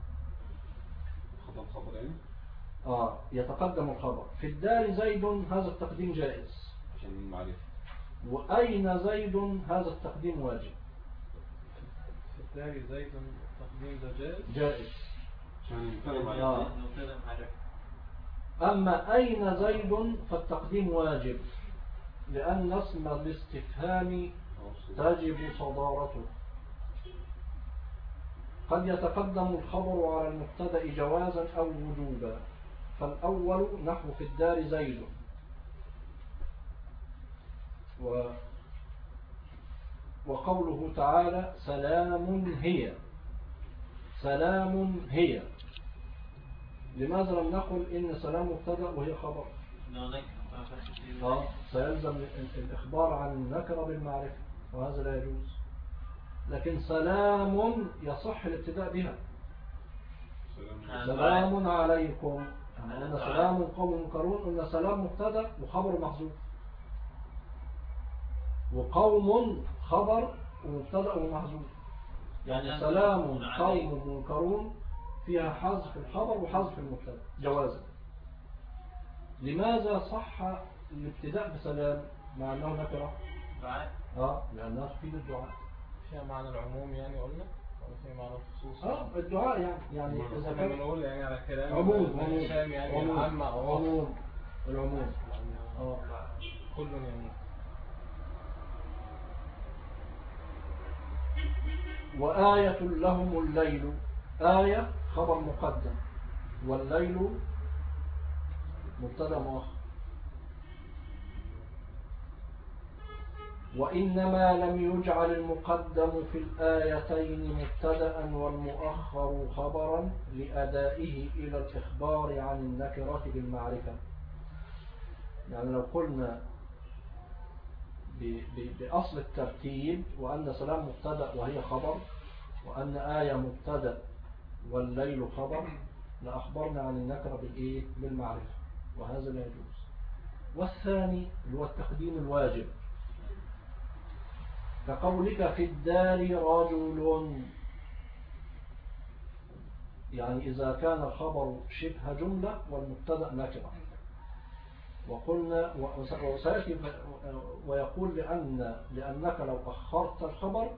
خبرين يتقدم الخبر في الدار زيد، هذا التقديم جائز عشان المعرفة. وأين زيد هذا التقديم واجب. في الدار زيد التقديم ده جائز عشان نتكلم معرفة. أما أين زيد فالتقديم واجب لأن اسم الاستفهام تجب صدارته. قد يتقدم الخبر على المبتدأ جوازا أو وجوبا، فالأول نحو في الدار زيد، وقوله تعالى سلام هي، سلام هي. لماذا لم نقل إن سلام مبتدأ وهي خبر؟ سيلزم الإخبار عن النكرة بالمعرفة وهذا لا يجوز. لكن سلام يصح الابتداء بها، سلام عليكم. قلنا سلام قوم منكرون، قلنا سلام مبتدأ وخبر محذوف، وقوم خبر ومبتدأ ومحذوف. يعني سلام قوم منكرون فيها حذف الخبر وحذف المبتدأ جوازا. لماذا صح الابتداء بسلام مع أنه نكرة؟ لأنها تفيد الدعاء. فيها معنى العموم يعني قلنا، ولا فيها معنى الخصوص؟ الدعاء يعني إذا كان بنقول يعني على كلام عموم يعني العامة أو عموم العموم كل يعني. وآية لهم الليل، آية خبر مقدم والليل مبتدا مؤخر. وإنما لم يجعل المقدم في الآيتين مبتدأ والمؤخر خبرا لأدائه إلى الإخبار عن النكرة بالمعرفة. يعني لو قلنا بأصل الترتيب وأن سلام مبتدأ وهي خبر، وأن آية مبتدأ والليل خبر، لأخبرنا عن النكرة بالمعرفة، وهذا لا يجوز. والثاني هو التقديم الواجب، كقولك في الدار رجل، يعني إذا كان الخبر شبه جملة والمبتدأ نكرة. وقلنا وسيأتي ويقول لأنك لو أخرت الخبر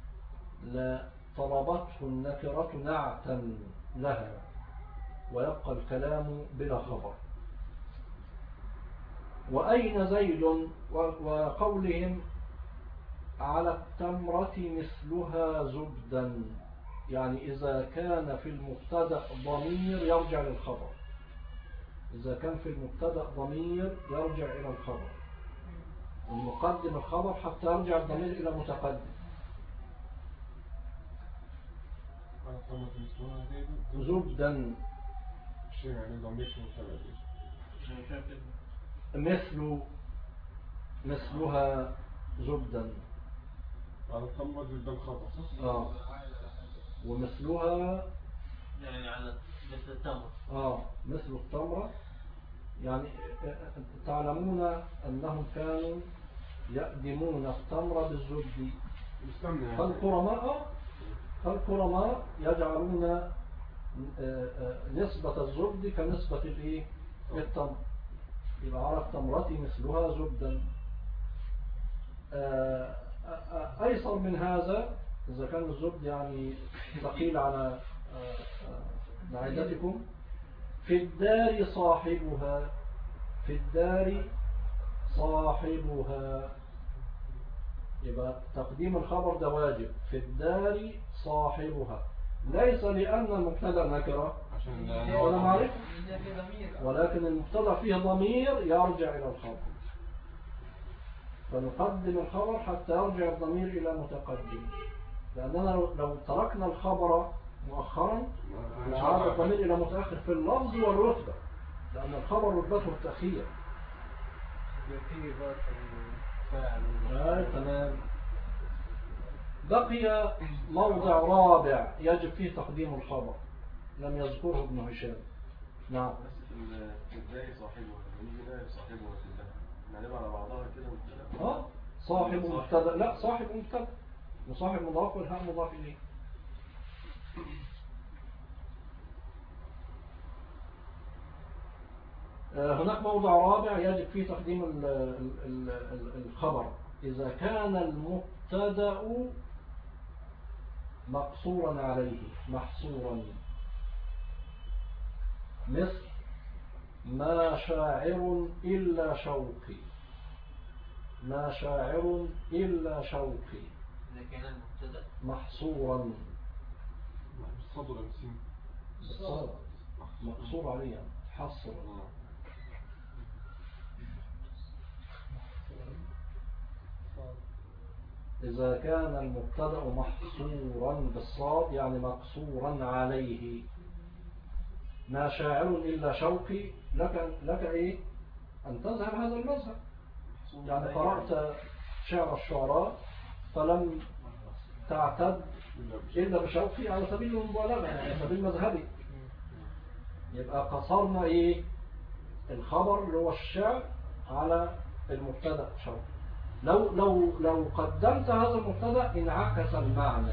لطلبته النكرة نعتا لها ويبقى الكلام بلا خبر. وأين زيد، وقولهم على التمرة مثلها زبدا، يعني إذا كان في المبتدأ ضمير يرجع للخبر، إذا كان في المبتدأ ضمير يرجع إلى الخبر، المقدم الخبر حتى يرجع الضمير إلى متقدم. زبدا مثلها زبدا، على التمرة زبدا الخبر. ومثلها يعني على مثل التمر. مثل التمرة. يعني تعلمون أنهم كانوا يقدمون التمر بالزبد، فالقرماء يجعلون نسبة الزبد كنسبة التمر، يبقى على التمرة مثلها زبدا. أيسر من هذا إذا كان الزبد يعني ثقيل على معدتكم، في الدار صاحبها، في الدار صاحبها، يبقى تقديم الخبر ده واجب. في الدار صاحبها، ليس لأن المبتدأ نكرة ولا معرفة، ولكن المبتدأ فيه ضمير يرجع إلى الخبر، فنقدم الخبر حتى يرجع الضمير إلى متقدم، لأننا لو تركنا الخبر مؤخرا عاد الضمير إلى متأخر في اللفظ والرتبة، لأن الخبر رتبته التأخير. تمام. بقي موضع رابع يجب فيه تقديم الخبر لم يذكره ابن هشام. نعم. في البداية صاحبها، من البداية صاحبها في الله نعلم على بعضها كده. صاحب مبتدأ، لا صاحب مبتدأ وصاحب مضاف والهاء مضاف إليه. هناك موضع رابع يجب فيه تقديم الخبر إذا كان المبتدأ مقصورا عليه محصورا، مثل ما شاعر إلا شوقي، ما شاعر إلا شوقي، إذا كان المبتدأ محصورا بالصدر المسين بالصدر مقصور عليه حصر. إذا كان المبتدأ محصورا بالصاد يعني مقصورا عليه، ما شاعر إلا شوقي، لك إيه أن تذهب هذا المذهب، يعني قرأت شعر الشعراء فلم تعتد إلا بشوقي على سبيل المبالغة، يعني على سبيل مذهبي، يبقى قصرنا إيه الخبر اللي هو الشعر على المبتدأ شوقي. لو قدمت هذا المبتدأ انعكس المعنى،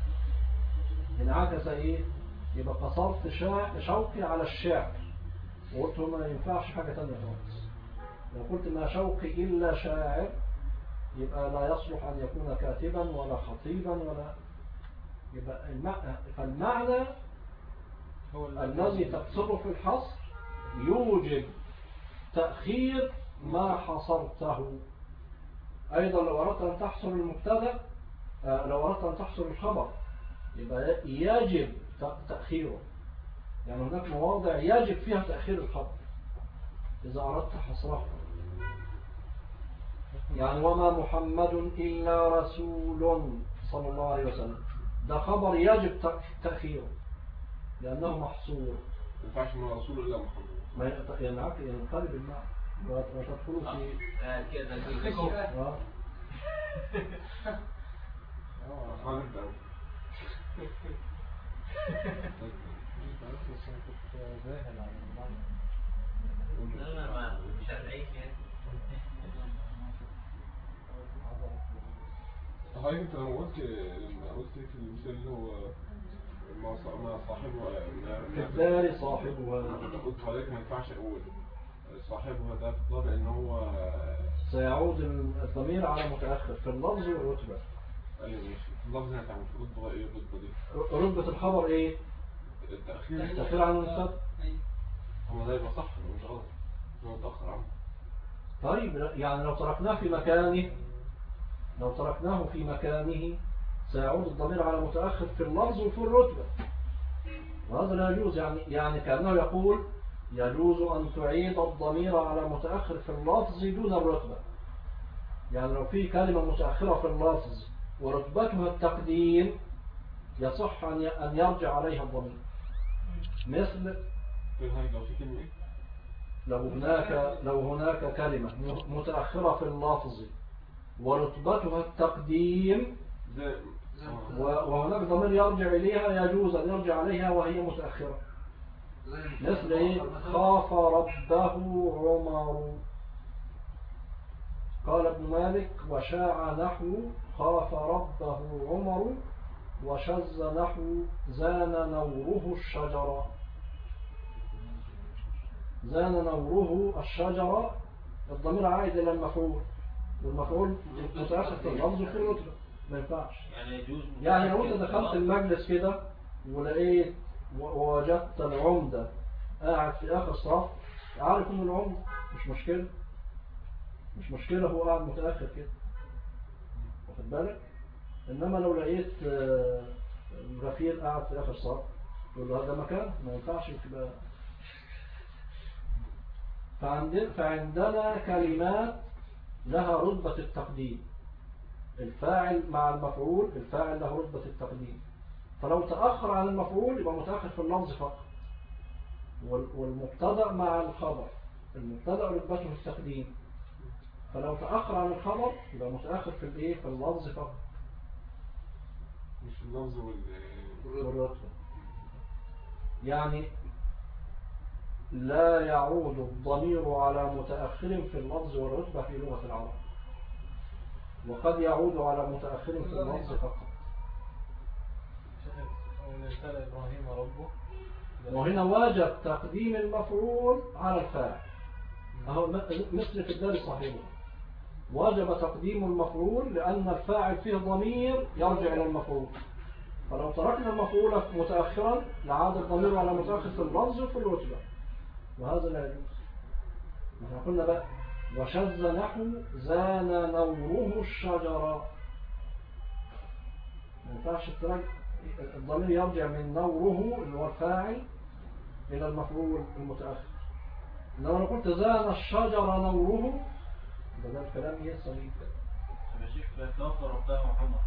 انعكس إيه، يبقى قصرت شوقي على الشعر وقلت ما ينفعش حاجة تانية خالص. لو قلت ما شوقي إلا شاعر يبقى لا يصلح أن يكون كاتبا ولا خطيبا ولا، يبقى فالمعنى الذي تقصده في الحصر يوجب تأخير ما حصرته. أيضا لو أردت أن تحصر المبتدأ، لو أردت أن تحصر الخبر يبقى يجب تأخيره، يعني هناك مواضع يجب فيها تأخير الخبر إذا أردت حصره. يعني وما محمد إلا رسول صلى الله عليه وسلم، ده خبر يجب تأخيره لأنه محصور. ما ينفعش إنه رسول إلا محمد. ما ينقلب المعنى وتدخلوا في كده فهمت أوي. ذاهل عن المعنى. لا مش هتعيش يعني. حضرتك انت لما قلت في المثال اللي هو ما صاحبه في الدار صاحبها، قلت حضرتك ما ينفعش اقول صاحبها ده في الضرب ان هو سيعود الضمير على متأخر في اللفظ والرتبة. قال لي ماشي في اللفظ هنا تعمل في الرتبة ايه الرتبة دي؟ رتبة الخبر ايه؟ التأخير عن المبتدأ. هو ده يبقى صح ولا مش غلط؟ هو متأخر عنه. طيب يعني لو تركناه في مكانه سيعود الضمير على متأخر في اللفظ وفي الرتبة، وهذا لا يجوز. يعني كأنه يقول يجوز أن تعيد الضمير على متأخر في اللفظ دون الرتبة. يعني لو في كلمة متأخرة في اللفظ ورتبتها التقديم يصح أن يرجع عليها الضمير. مثل لو في كلمة ايه؟ لو هناك كلمة متأخرة في اللفظ ورتبتها التقديم وهناك ضمير يرجع إليها يجوز أن يرجع عليها وهي متأخرة. مثل إيه؟ خاف ربه عمر. قال ابن مالك وشاع نحو خاف ربه عمر وشز نحو زان نوره الشجرة. زان نوره الشجرة الضمير عائد إلى المفعول، والمفعول متأخر في اللفظ وفي الرتبة، ما ينفعش. يعني لو انت دخلت المجلس كده ولقيت ووجدت العمدة قاعد في آخر صف، عارف إنه العمدة مش مشكلة هو قاعد متأخر كده، واخد بالك. إنما لو لقيت غفير قاعد في آخر صف تقول له هذا مكان ما ينفعش كده. فعندنا كلمات لها رتبة التقديم، الفاعل مع المفعول، الفاعل له رتبة التقديم، فلو تأخر عن المفعول يبقى متأخر في اللفظ فقط. والمبتدأ مع الخبر، المبتدأ رتبته التقديم، فلو تأخر عن الخبر يبقى متأخر في الايه في اللفظ فقط مش في اللفظ والرتبة. يعني لا يعود الضمير على متأخر في اللفظ والرتبة في لغة العرب، وقد يعود على متأخر في اللفظ فقط. إبراهيم ربه، وهنا واجب تقديم المفعول على الفاعل، مثل في الدار صاحبه واجب تقديم المفعول لأن الفاعل فيه ضمير يرجع إلى المفعول، فلو تركنا المفعول متأخرا لعاد الضمير على متأخر في اللفظ وفي الرتبة، وهذا لا يجوز. احنا قلنا بقى وشذ نحو زان نوره الشجرة، ما ينفعش الضمير يرجع من نوره اللي هو الفاعل إلى المفعول المتأخر. لو أنا قلت زان الشجرة نوره ده الكلام ايه صحيح. خاف ربه عمر،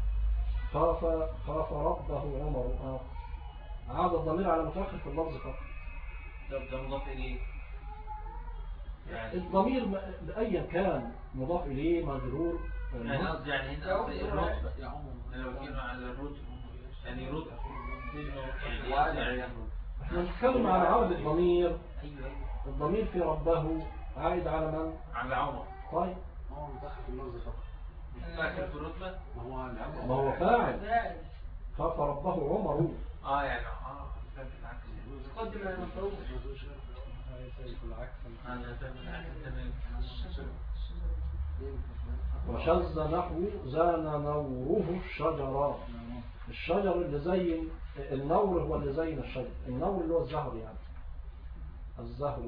خاف ربه عمر، عاد الضمير على متأخر في اللفظ فقط. ده مضاف إليه يعني الضمير بأيا كان مضاف إليه مجرور، يعني قصدي يعني هنا الرتبة يا عمر، لو كنا على الرتبة يعني رتبة يعني احنا نتكلم على عود الضمير. الضمير في ربه عائد على من؟ على عمر. طيب هو متأخر في اللفظ فقط، فاكر في الرتبة ما هو فاعل خاف ربه عمر يعني فاكر العكس قدم على المفعول. هذا فاكر العكس تمام. وشذ نحو زان نوره الشجرة. الشجر اللي زين النور هو اللي زين الشجر، النور اللي هو الزهر، يعني الزهر.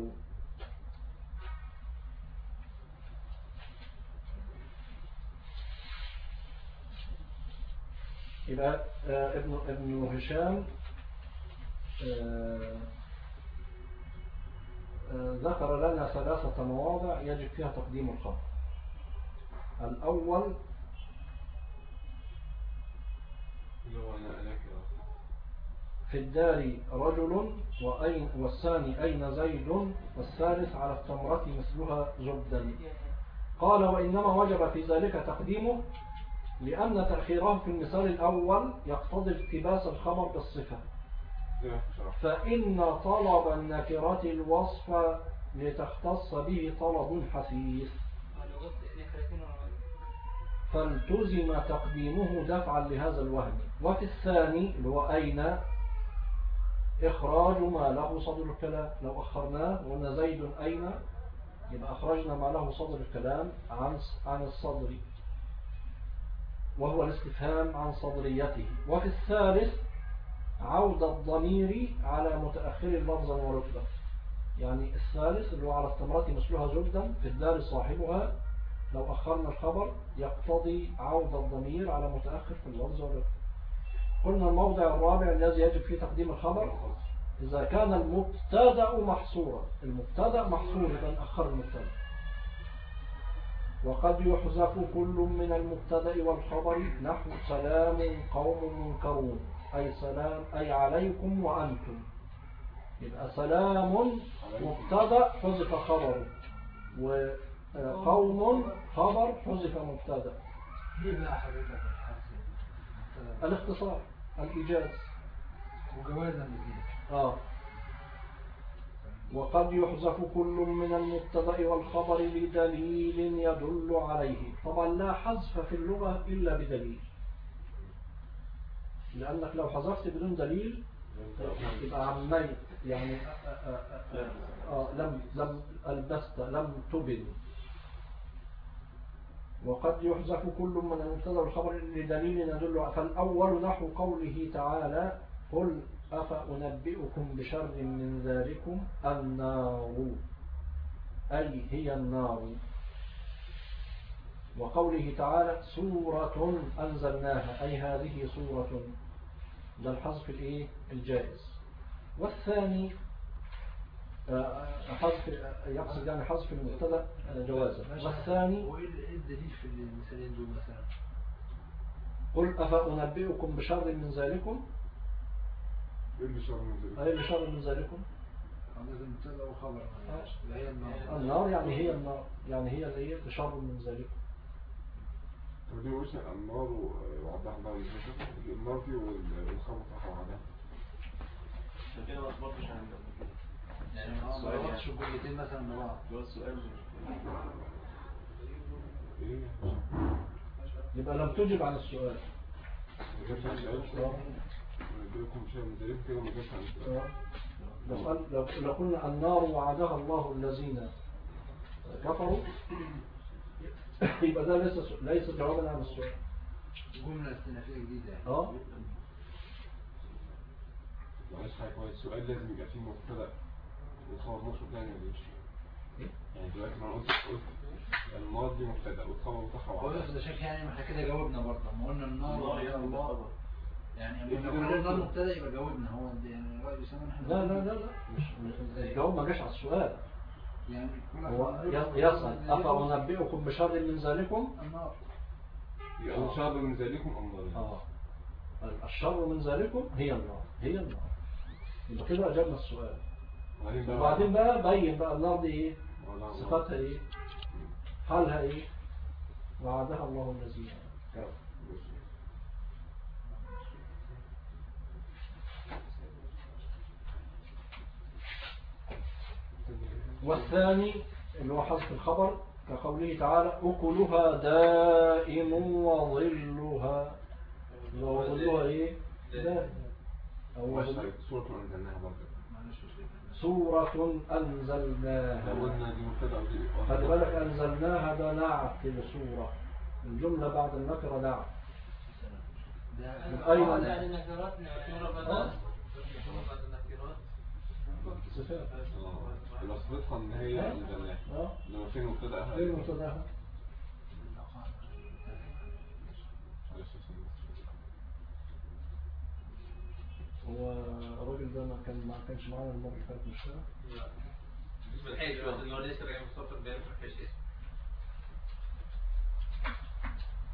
يبقى ابن هشام ذكر لنا 3 مواضع يجب فيها تقديم الخبر. الأول اللي هو أنا كده في الدار رجل والثاني أين زيد، والثالث على التمرة مثلها زبدا. قال وإنما وجب في ذلك تقديمه لأن تأخيره في المثال الأول يقتضي التباس الخبر بالصفة، فإن طلب النكرة الوصف لتختص به طلب حثيث، فالتزم تقديمه دفعا لهذا الوهم. وفي الثاني اللي هو أين إخراج ما له صدر الكلام، لو أخرناه وقلنا زيد أين يبقى أخرجنا ما له صدر الكلام عن الصدر، وهو الاستفهام عن صدريته. وفي الثالث عود الضمير على متأخر لفظا ورتبة، يعني الثالث اللي هو على التمرة مثلها زبدا في الدار صاحبها، لو أخرنا الخبر يقتضي عود الضمير على متأخر في اللفظ والرتبة. قلنا الموضع الرابع الذي يجب فيه تقديم الخبر إذا كان المبتدأ محصورا. المبتدأ محصور إذا نأخر المبتدأ. وقد يحذف كل من المبتدأ والخبر نحو سلام قوم منكرون، أي سلام أي عليكم وأنتم، يبقى سلام مبتدأ حذف خبره، وقوم خبر حذف مبتدأ. ليه بقى حضرتك الاختصار الإيجاز وجوازا الاثنين؟ وقد يحذف كل من المبتدأ والخبر بدليل يدل عليه. طبعا لا حذف في اللغة إلا بدليل، لأنك لو حذفت بدون دليل يبقى عميت، يعني لم ألبست لم تبن. وقد يحذف كل من المبتدأ والخبر لدليل يدل. فالأول نحو قوله تعالى قل أفأنبئكم بشر من ذلكم النار، أي هي النار. وقوله تعالى سورة أنزلناها، أي هذه سورة، ده الحذف الجائز. والثاني حذف يقصد يعني حذف المبتدأ جوازا. والثاني وايه الدليل في المثالين دول مثلا؟ قل أفأنبئكم بشر من ذلكم، ايه اللي شر من ذلك؟ أي بشر من ذلكم لازم مبتدأ وخبر، هي النار. النار يعني هي النار، يعني هي اللي هي بشر من ذلكم. طب دي وش النار وعدها الله النار دي والخبر بتاعها وعدها كده ما اخبرتش عن يعني ما ربطش الجملتين مثلا مع بعض. ده السؤال ايه يبقى لم تجب عن السؤال. لكم شيء من ذلك كده ما جاش عن السؤال. لو قلنا النار وعدها الله الذين كفروا يبقى ده ليس جوابا عن السؤال. جملة استئنافية جديدة يعني. معلش حاجة كويس، السؤال لازم يبقى فيه مبتدأ وخبر مصر تاني ولا ايش؟ يعني دلوقتي ما قلت النار دي مبتدأ والخبر بتاعها وعدها. ده شكل يعني ما احنا كده جاوبنا برضه، ما قلنا النار وعدها الله، يعني لو قلنا النار مبتدأ يبقى جاوبنا. هو يعني رأي يسمى احنا لا مش الجواب ما جاش على السؤال. يعني هو يسأل أفأنبئكم بشر من ذلكم النار، يعني شر من ذلكم النار. الشر من ذلكم هي النار، هي النار. يبقى كده أجبنا السؤال. وبعدين بقى بين بقى النار دي ايه، صفاتها ايه، حالها ايه، وعدها الله الذين كفروا. والثاني اللي هو حذف الخبر كقوله تعالى أكلها دائم وظلها. وظلها ايه؟ دائم. سورة أنزلناها برضه. سورة أنزلناها. خلي بالك أنزلناها ده نعت لسورة، الجملة بعد النكرة نعت. أين النكرات؟ سورة بدأت بعد النكرات صفات. الأصلتها إن هي أنزلناها. لو فين مبتدأها؟ فين مبتدأها؟ هو الراجل ده ما كانش معانا المرة اللي فاتت، مش كده؟ بالحيث هو ليس رجع مستوفر بين الحيث.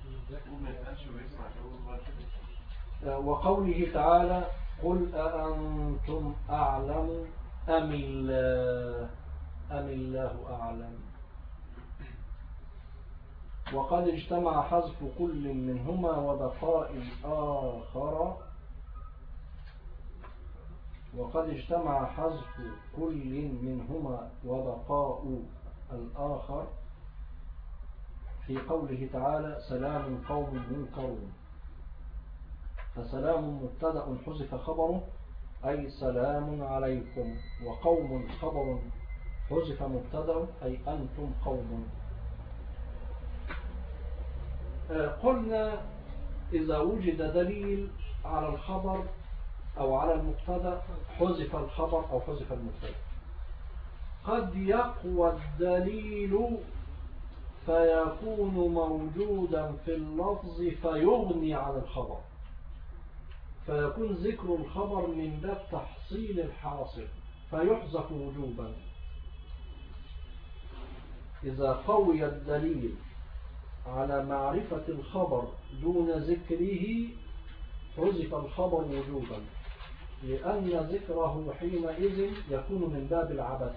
ما يسألش ويسمع وقوله تعالى قل أأنتم أعلم أم الله أعلم. وقد اجتمع حذف كل منهما وبقاء الآخر وقد اجتمع حذف كل منهما وبقاء الآخر في قوله تعالى سلام قوم منكرون. فسلام مبتدأ حذف خبره أي سلام عليكم، وقوم خبر حذف مبتدأ أي أنتم قوم. قلنا إذا وجد دليل على الخبر أو على المبتدأ حذف الخبر أو حذف المبتدأ. قد يقوى الدليل فيكون موجودا في اللفظ فيغني عن الخبر، فيكون ذكر الخبر من باب تحصيل الحاصل فيحذف وجوبا. إذا قوي الدليل على معرفة الخبر دون ذكره حذف الخبر وجوبا، لأن ذكره حينئذ يكون من باب العبث.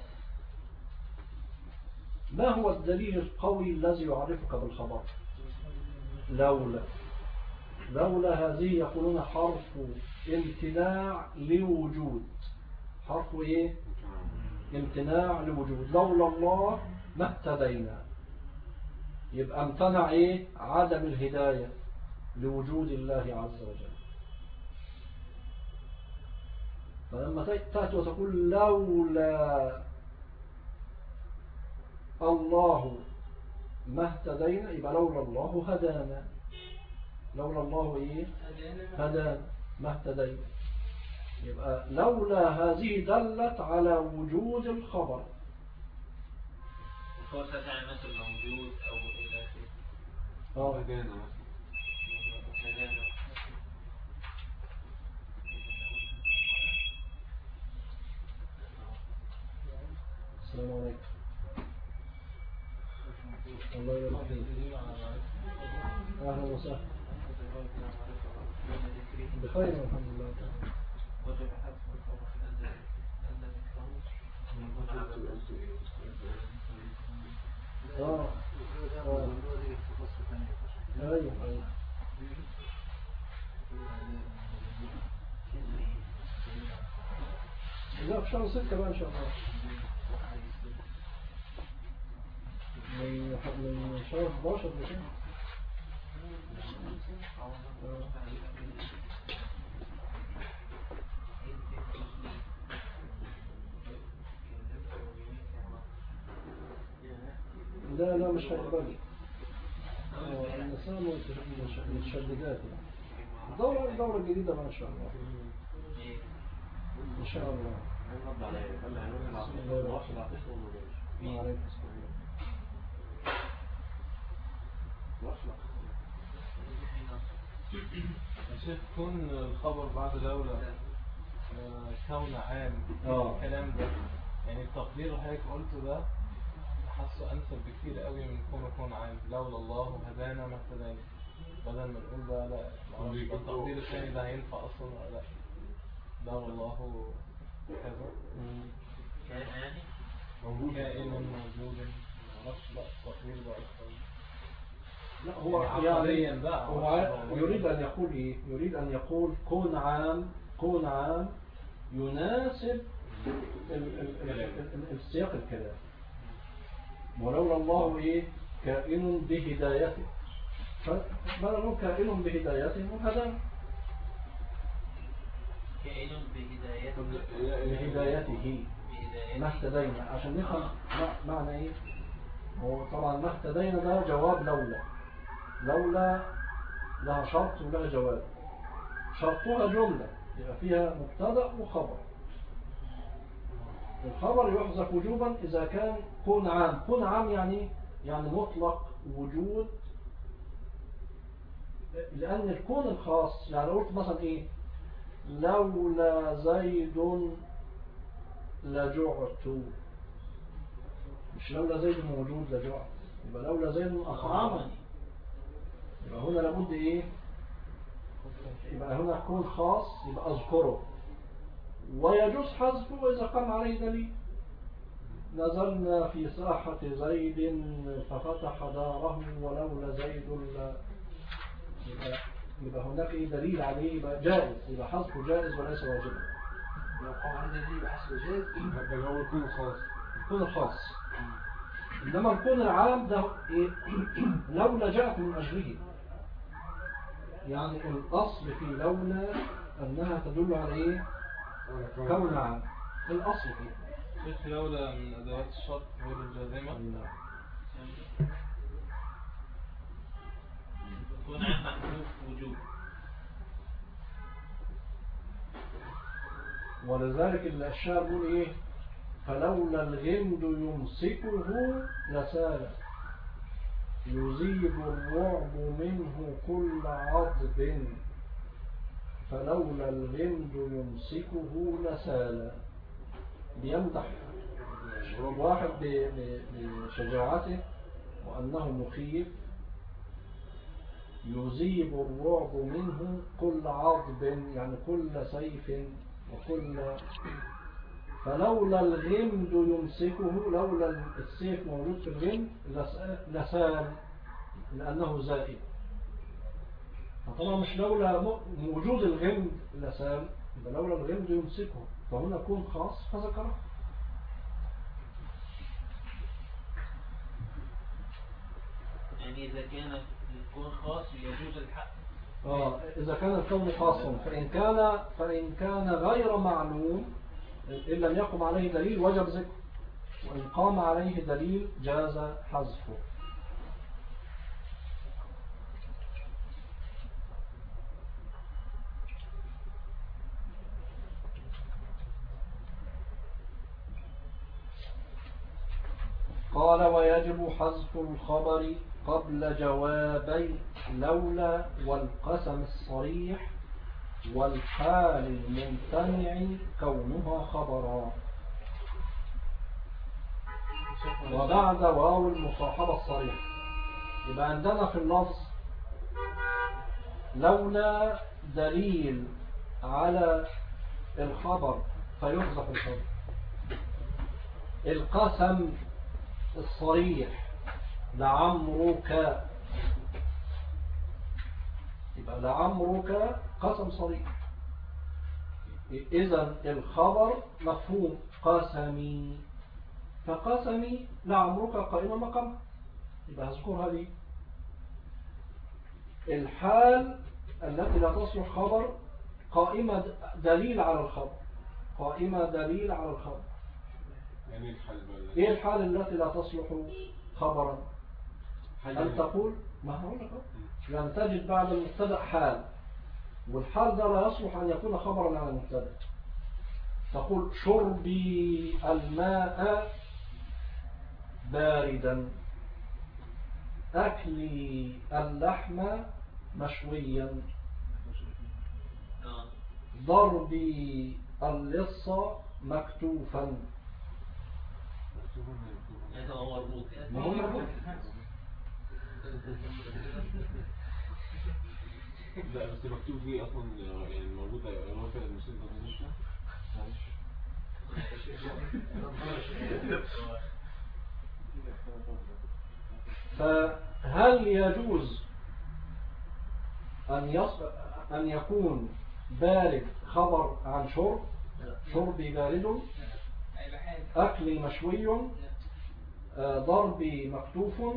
ما هو الدليل القوي الذي يعرفك بالخبر؟ لولا هذه يقولون حرف امتناع لوجود. حرف ايه؟ امتناع لوجود. لولا الله ما اهتدينا، يبقى امتنع ايه؟ عدم الهداية لوجود الله عز وجل. فلما تأتي وتقول لولا الله ما اهتدينا، يبقى لولا الله هدانا. لولا الله ايه؟ هدانا ما اهتدينا. يبقى لولا هذه دلت على وجود الخبر. فرصة يعني مثل موجود أو إلى هدانا مثلا. السلام عليكم. الله يبارك فيك. أهلا وسهلا. بخير الحمد لله. وجب حذف الخبر أيوه. لا في شهر 6 بقى إن شاء الله. من شهر 11 بكده. لا مش هيقبل. النساء متشددات. الدورة الجديدة بقى إن شاء الله. إن شاء الله. يا شيخ كون الخبر بعد لولا كون عام الكلام ده، يعني التقدير اللي حضرتك قلته ده حاسه انسب بكتير قوي من كون عام. لولا الله هدانا ما اهتدينا، بدل ما نقول بقى لا معرفش التقدير الثاني ده هينفع اصلا ولا لا. لولا الله كذا كائن موجود معرفش بقى التقدير بقى. لا هو يعني هو يريد أن يقول إيه؟ يريد أن يقول كون عام يناسب السياق الكلام. ولولا الله إيه؟ كائن بهدايته، فبدل كائن بهدايته وهدانا. كائن بهدايته ما اهتدينا، عشان نفهم معنى إيه. هو طبعا ما اهتدينا ده جواب لولا لها شرط ولها جواب. شرطها جملة يبقى فيها مبتدأ وخبر. الخبر يحذف وجوبا إذا كان كون عام يعني مطلق وجود، لأن الكون الخاص يعني قلت مثلا إيه؟ لولا زيد لجعت، مش لولا زيد موجود لجعت. يبقى لولا زيد أطعمني، يبقى هنا لابد ايه؟ يبقى هنا يكون خاص، يبقى اذكره، ويجوز حذفه اذا قام عليه دليل. نزلنا في ساحة زيد ففتح داره ولولا زيد يبقى هناك ايه دليل عليه، يبقى جائز، يبقى حذفه جائز وليس واجبا. لو قام عندي دليل يبقى حسب جائز. ده هو يكون خاص. يكون الخاص. إنما الكون العام ده إيه؟ لولا جاءت من أجله. يعني الأصل في لولا أنها تدل على إيه؟ كون عام. الأصل فيه. شيخ لولا من أدوات الشرط غير الجازمة. يكون عام محذوف وجوب. ولذلك الشاعر بيقول إيه؟ فلولا الغمد يمسكه لسال يذيب الرعب منه كل عضب. فلولا الغمد يمسكه لسال. بيمدح واحد بشجاعته وأنه مخيف. يذيب الرعب منه كل عضب، يعني كل سيف وكل. فلولا الغمد يمسكه، لولا السيف موجود في الغمد لسال، لأنه زائد. فطبعا مش لولا وجود الغمد لسال، يبقى لولا الغمد يمسكه، فهنا يكون خاص فذكره. يعني إذا كان الكون خاص يجوز الحق. إذا كان الكون خاصا، فإن كان غير معلوم إن لم يقم عليه دليل وجب ذكره، وإن قام عليه دليل جاز حذفه. قال ويجب حذف الخبر قبل جوابي لولا والقسم الصريح والحال الممتنع كونها خبرا، وبعد واو المصاحبة الصريح. يبقى عندنا في اللفظ لولا دليل على الخبر فيحذف الخبر. القسم الصريح لعمرك، يبقى لعمرك قسم صريح، إذن الخبر مفهوم قسمي، فقسمي لعمرك قائمة مقام، يبقى هذكرها دي. الحال التي لا تصلح خبر قائمة دليل على الخبر، قائمة دليل على الخبر. يعني ايه الحال التي لا تصلح خبرا؟ أن تقول ما هقول لك، يعني تجد بعد المبتدا حال، والحال ده لا يصلح أن يكون خبرا على المبتدا. تقول شربي الماء باردا، أكلي اللحم مشويا، ضربي اللص مكتوفا. هذا هو مربوط. ما هو مربوط. لا بس مكتوب فيه اصلا يعني موجوده هو كده المسلم ده مش فهل يجوز أن يكون بارد خبر عن شرب؟ شربي بارد، أكلي مشوي، ضربي مكتوف.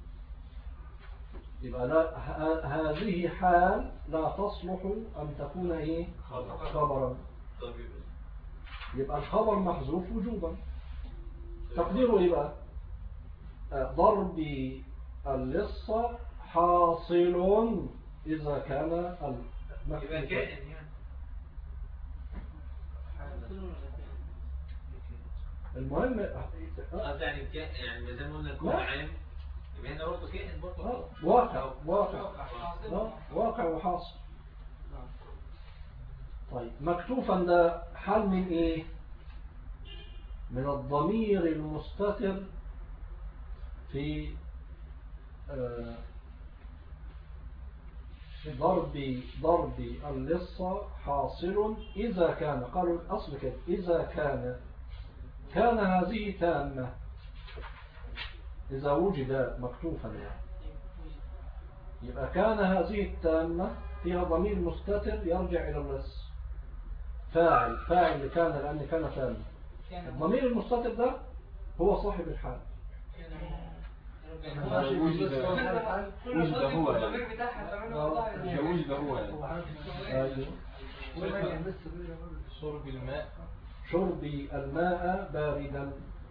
يبقى لا، هذه حال لا تصلح أن تكون إيه؟ خبرا. يبقى الخبر محذوف وجوبا. تقديره إيه بقى؟ ضربي اللص حاصل إذا كان يبقى كائن يعني. المهم يعني يعني زي ما قلنا الكون عام، يبقى هنا برضه كائن برضه. واقع وحاصل. طيب مكتوفا ده حال من ايه؟ من الضمير المستتر في ضرب اللص حاصل إذا كان، قالوا الأصل كده إذا كان هذه تامة، إذا وجد مكتوفا يعني. يبقى كان هذه التامة فيها ضمير مستتر يرجع إلى اللص، فاعل لكان لأن كان تامة. الضمير المستتر ده هو صاحب الحال. وجد هو الضمير بتاعها كمان وجد هو أيوه. شرب الماء. شرب الماء باردا.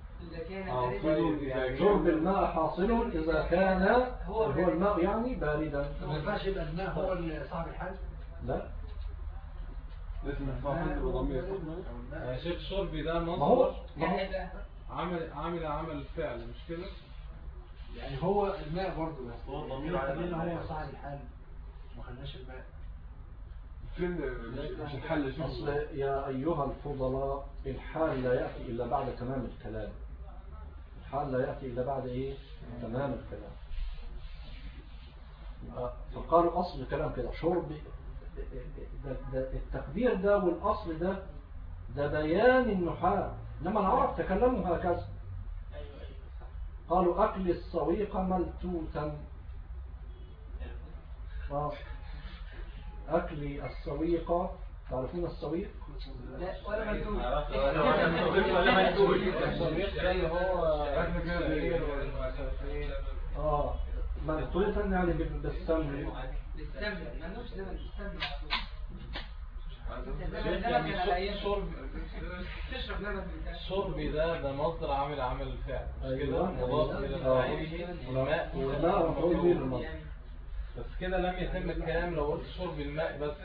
إذا شرب الماء حاصل إذا كان هو الماء يعني باردا. ما ينفعش يبقى الماء هو صاحب الحال؟ لا، لازم يتفاعل بضمير. يا شيخ شربي ده ما هو مصدر عمل الفعل مش كده؟ يعني هو الماء برضه، بس هو الضمير على خلينا هو صاحب الحال، ما خلناش الماء. فين مش الحل شو؟ أصل يا أيها الفضلاء الحال لا يأتي إلا بعد تمام الكلام. الحال لا يأتي إلا بعد إيه؟ تمام الكلام. فقالوا أصل الكلام كده شرب ده التقدير ده والأصل ده بيان النحاة، إنما العرب تكلموا هكذا. قالوا أكل السويق ملتوتا. أكل السويق، تعرفون السويق؟ لا ولا مندوب ملتوتا يعني بالسمن. بالسمن ملوش زمن بالسمن. شربي ده مصدر عمل الفعل مش كده؟ أيوة. مضاف إلى فاعله الماء والماء مفعول به للمصدر. بس كده لم يتم الكلام لو قلت شرب الماء بس.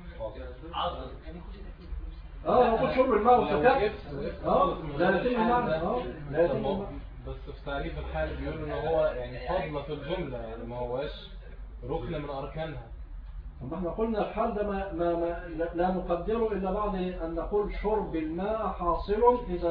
قلت شرب الماء وسكت. لا يتم المعنى. لا يتم المعنى. بس في تعريف الحال بيقول ان هو يعني فضلة في الجملة، يعني ما هواش ركن من اركانها. طب احنا قلنا الحال ده ما لا نقدره الا بعد ان نقول شرب الماء حاصل اذا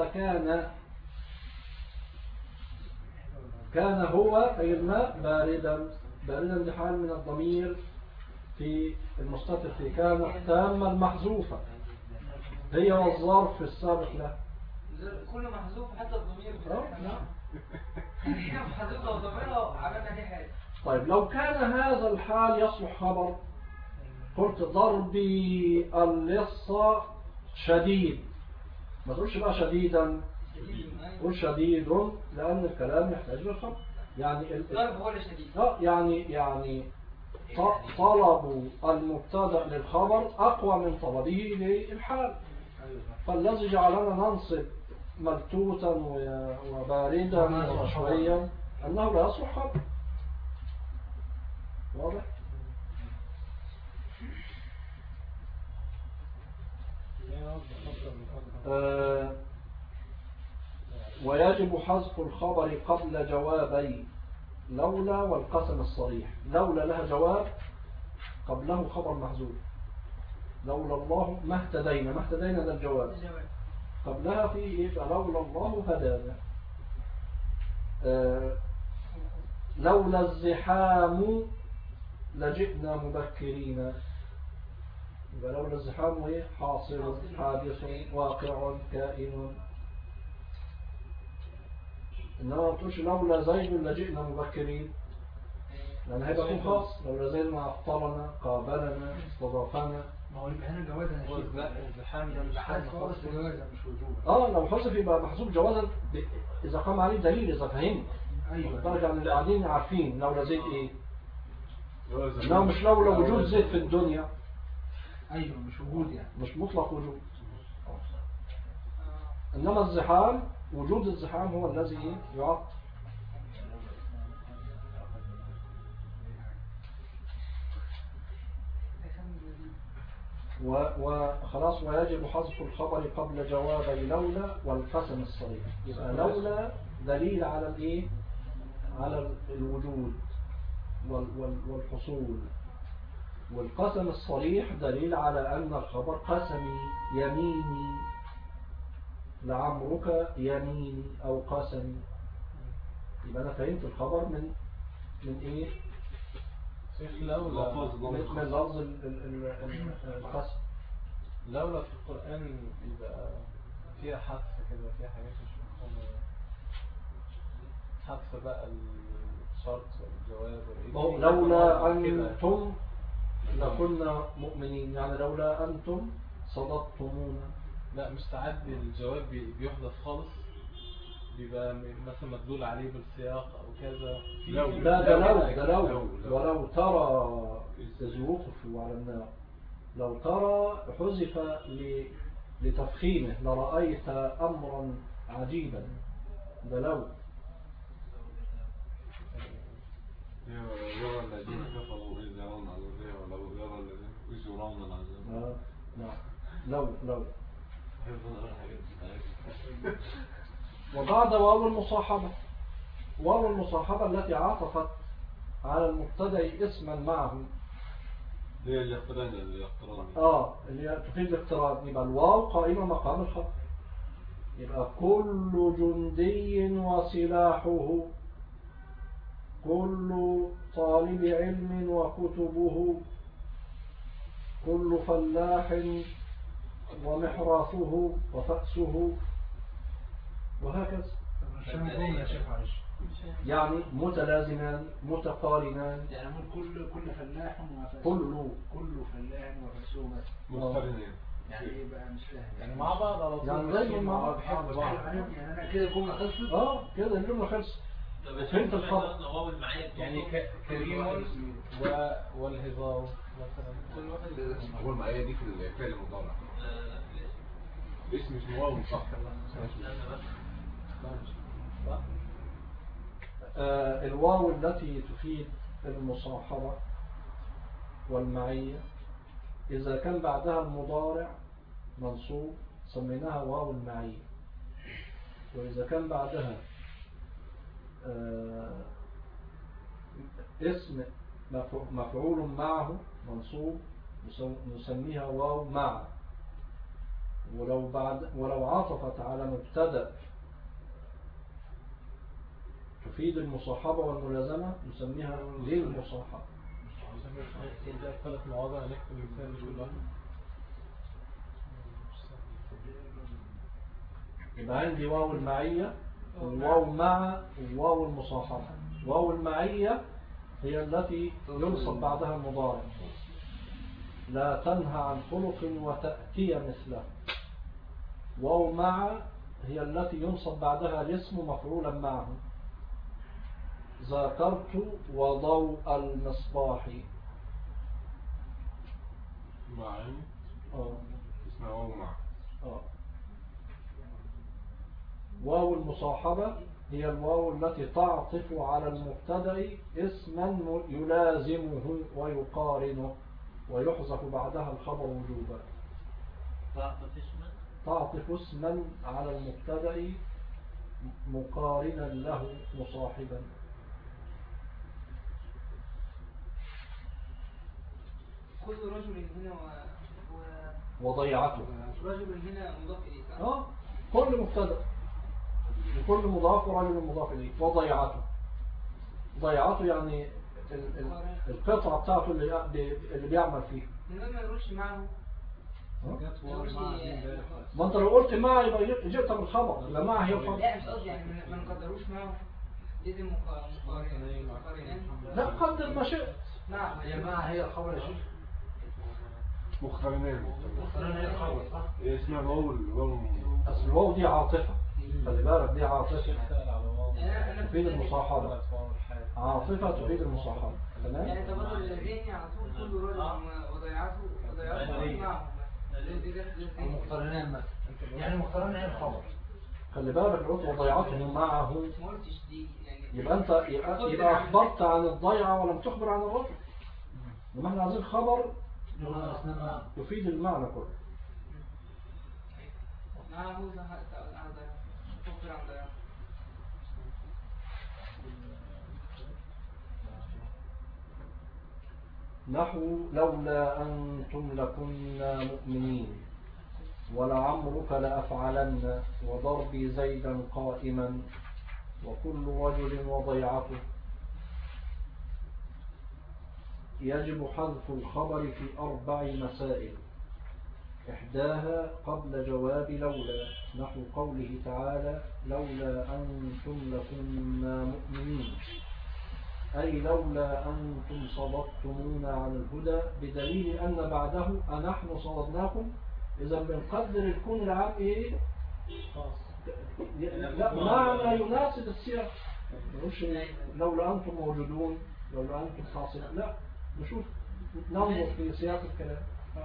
كان هو اي الماء باردا دي حال من الضمير في المستتر في كان تاما محذوفة هي والظرف السابق له. كله محذوف حتى الضمير نعم. هي محذوفة وضميرها عملنا دي حاجة. طيب لو كان هذا الحال يصلح خبر، قلت ضربي اللص شديد، ما تقولش بقى شديدا، قول شديد لأن الكلام يحتاج للخبر. يعني الضرب هو الشديد. يعني طلب المبتدأ للخبر أقوى من طلبه للحال، فالذي جعلنا ننصب ملتوتا وباردا وشويا أنه لا يصلح خبر. واضح؟ ويجب حذف الخبر قبل جوابي لولا والقسم الصريح. لولا لها جواب قبله خبر محذوف، لولا الله ما اهتدينا ده الجواب، قبلها في ايه؟ لولا الله هدانا. لولا الزحام لجئنا مبكرين. يبقى لولا الزحام ايه؟ حاصل حادث واقع كائن. إنما ما تقولش لولا زيد لجئنا مبكرين، لأن هيبقى يكون خاص. لولا زيد ما أفطرنا قابلنا استضافنا. ما هو يبقى هنا جوازا هو الزحام ده مش حاجة خاصة. جوازا مش وجوبا. لو حذف يبقى محذوف جوازا إذا قام عليه دليل، إذا فهمت. ايوه. درجة عن اللي قاعدين عارفين لولا زيد إيه. إنما مش لولا وجود زيد في الدنيا. ايوه مش وجود يعني. مش مطلق وجود. إنما الزحام وجود الزحام هو الذي يعطل. وخلاص. ويجب حذف الخبر قبل جوابي لولا والقسم الصريح. يبقى لولا دليل على الايه؟ على الوجود والحصول، والقسم الصريح دليل على ان الخبر قسمي يميني، لعمرك يميني او قسمي. يبقى انا فهمت الخبر من ايه؟ شيخ لولا من لفظ القسم. لولا في القرآن يبقى فيها حذف كده، فيها حاجات مش مفهومة، حذف بقى الشرط والجواب لولا أنتم لكنا مؤمنين، يعني لولا أنتم صدقتمونا. لا مش تعدي الجواب بيحذف خالص، بيبقى مثلا مدلول عليه بالسياق أو كذا. لا ده لو ولو ترى إذ وقفوا على النار، لو ترى حذف لتفخيمه لرأيت أمرا عجيبا، ده لو يرى الذين كفروا إذ يرون العذاب ولو يرى الذين إذ يرون العذاب. نعم لو وبعد واو المصاحبة، واو المصاحبة التي عطفت على المبتدأ اسما معه، هي الاقتران اللي تفيد الاقتران، يبقى الواو قائمة مقام الخبر، يبقى كل جندي وسلاحه، كل طالب علم وكتبه، كل فلاح ومحراثه وفأسه، وهكذا. يعني متلازمان متقارنان، يعني كل فلاح وفأسه، كل فلاح وفأسه مقترنين. يعني ايه بقى مش فاهم؟ يعني مع بعض على طول، يعني زي ما بعض. يعني انا كده الجمله خلصت. كده الجمله خلصت. فهمت الخبر. يعني كريم والهزار مثلا، كل واحد هو المعايا دي في الفعل المضارع. اسم اسمه واو صح. الواو التي تفيد المصاحبة والمعية إذا كان بعدها المضارع منصوب سميناها واو المعية، وإذا كان بعدها اسم مفعول معه منصوب نسميها واو مع، ولو عطفت على مبتدأ تفيد المصاحبة والملازمة نسميها للمصاحبة. ثلاث مواضع نكتب المثال كلها. يبقى عندي واو المعية والواو مع والواو المصاحبة. واو المعية هي التي ينصب بعدها المضارع، لا تنهى عن خلق وتأتي مثله. واو مع هي التي ينصب بعدها الاسم مفعولا معه، ذاكرت وضوء المصباح. معين اسمها واو مع. واو المصاحبة هي الواو التي تعطف على المبتدأ اسما يلازمه ويقارنه ويحذف بعدها الخبر وجوبا. تعطف اسما على المبتدأ مقارنا له مصاحبا. كل رجل هنا وضيعته. رجل هنا مضاف إليه. كل مبتدأ وكل مضاف ورجل مضاف إليه. وضيعته، ضيعته يعني القطعة بتاعته اللي بيعمل فيها. لماذا ما يروحش معه؟ ما انت لو قلت معه يبقى جئت من الخبر، يبقى معه هي الخبر. لا مش قصدي، يعني ما نقدروش معه لازم مقارنين. لا قدر ما شئت. نعم يا جماعه هي الخبر يا شيخ. مقترنين هي الخبر صح. هي اسمها واو. اصل الواو دي عاطفة، خلي بالك دي عاطفة تفيد المصاحبة. عاطفة تفيد المصاحبة. تمام. يعني تبادل الذهني على طول كل رجل وضيعته معه. مقترنين مثلا، يعني مقترنين هي الخبر. خلي بالك العطف وضيعته معه، ما قلتش دي يعني. يبقى أخبرت عن الضيعة ولم تخبر عن الرجل. لما احنا عايزين خبر يفيد المعنى كله. معه تخبر عن ضيعته. نحو لولا أنتم لكنا مؤمنين، ولعمرك لأفعلن، وضربي زيدا قائما، وكل رجل وضيعته. يجب حذف الخبر في 4 مسائل. إحداها قبل جواب لولا، نحو قوله تعالى لولا أنتم لكنا مؤمنين، أي لولا أنتم صددتمونا عن الهدى، بدليل أن بعده أنحن صددناكم. إذا بنقدر الكون العام إيه؟ لا معنى يناسب السياق، مش لولا أنتم موجودون لولا أنتم حاصلون، لا نشوف ننظر في سياق الكلام.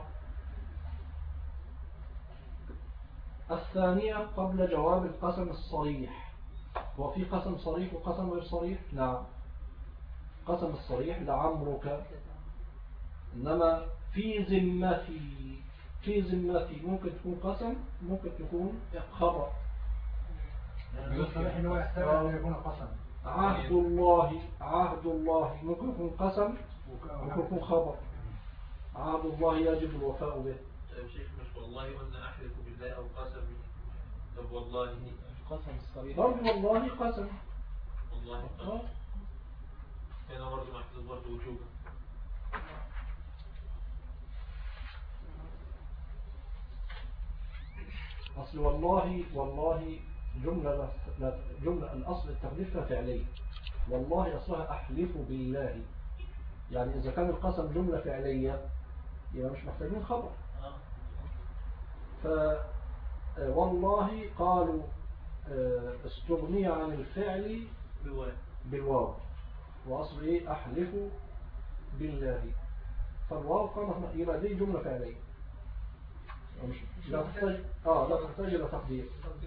الثانية قبل جواب القسم الصريح. هو في قسم صريح وقسم غير صريح؟ نعم. قسم الصريح لعمرك، إنما في ذمتي ممكن تكون قسم، ممكن تكون خبر. الصريح اللي هو يحتمل أن يكون قسم. عهد الله ممكن يكون قسم، ممكن يكون خبر. عهد الله يجب الوفاء به. طيب شيخ، مش والله قلنا أحلف بالله أو قسم؟ طب والله القسم الصريح برضه والله قسم. والله قسم هنا برضه محفوظ برضه وجوبا. أصل والله جملة الأصل التقدير فيها فعلية. والله أصلها أحلف بالله، يعني إذا كان القسم جملة فعلية يبقى مش محتاجين خبر. والله قالوا استغني عن الفعل بالواو، وأصل إيه؟ أحلف بالله، فالواو قامت يبقى دي جملة فعلية لا تحتاج إلى تقدير.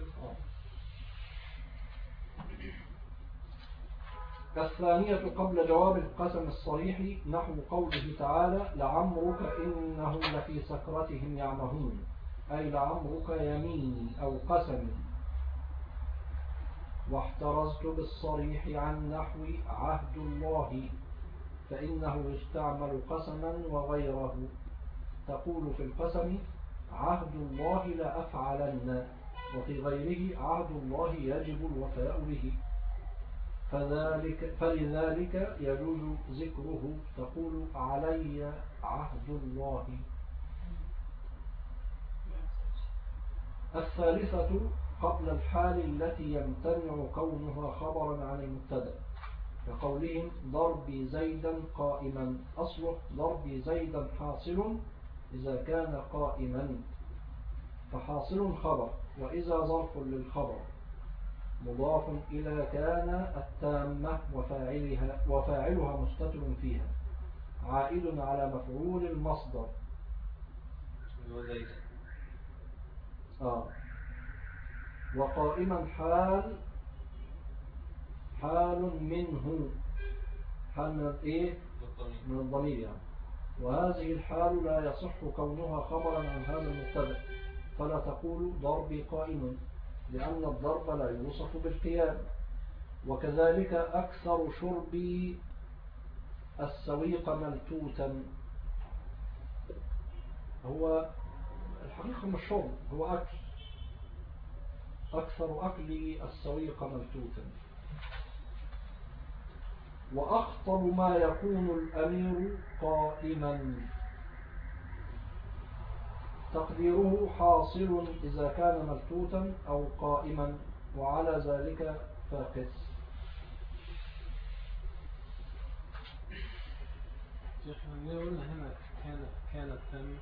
الثانية قبل جواب القسم الصريح، نحو قوله تعالى لعمرك إنهم لفي سكرتهم يعمهون، أي لعمرك يميني أو قسم. واحترزت بالصريح عن نحو عهد الله، فإنه يستعمل قسما وغيره. تقول في القسم عهد الله لا أفعلن، وفي غيره عهد الله يجب الوفاء به، فلذلك يجوز ذكره. تقول علي عهد الله. الثالثة قبل الحال التي يمتنع كونها خبرا عن المبتدأ، كقولهم ضربي زيدا قائما، أصله ضربي زيدا حاصل إذا كان قائما، فحاصل خبر، وإذا ظرف للخبر مضاف إلى كان التامة وفاعلها مستتر فيها، عائد على مفعول المصدر. وقائما حال منه، حال من ايه؟ من الضمير يعني. وهذه الحال لا يصح كونها خبرا عن هذا المبتدأ، فلا تقول ضربي قائم، لأن الضرب لا يوصف بالقيام. وكذلك أكثر شربي السويق ملتوتا، هو الحقيقة مش شرب، هو أكل. أكثر أكلي السويق ملتوتا. وأخطر ما يكون الأمير قائما، تقديره حاصل إذا كان ملتوتا أو قائما، وعلى ذلك فاقس. شيخنا قلنا هنا كانت تم.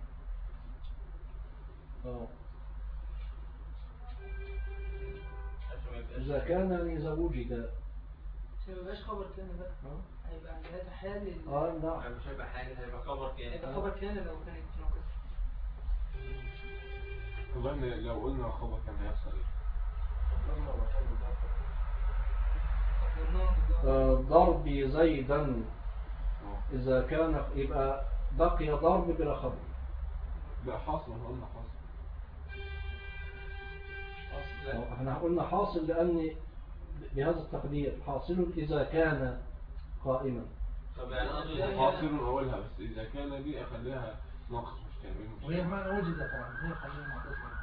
إذا كان إذا وجد ما يبقاش خبر كان بقى، هيبقى هذا حال نعم، مش هيبقى حال، هيبقى خبر كان. هيبقى خبر كان لو كانت ناقص. والله لو قلنا خبر كان هيحصل ايه؟ ضربي زيدا إذا كان يبقى بقي ضرب بلا خبر. لا حاصل، قلنا حاصل. احنا قلنا حاصل لأن بهذا التقدير حاصل إذا كان قائما. طب يعني حاصل أولها، بس إذا كان دي أخليها ناقص مش كامل. وهي ما وجدت طبعا، هي خليها ناقصة.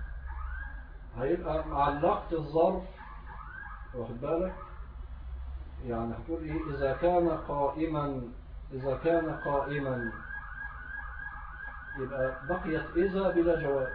هيبقى علقت الظرف، واخد بالك، يعني هتقول إيه إذا كان قائما، إذا كان قائما يبقى بقيت إذا بلا جواب.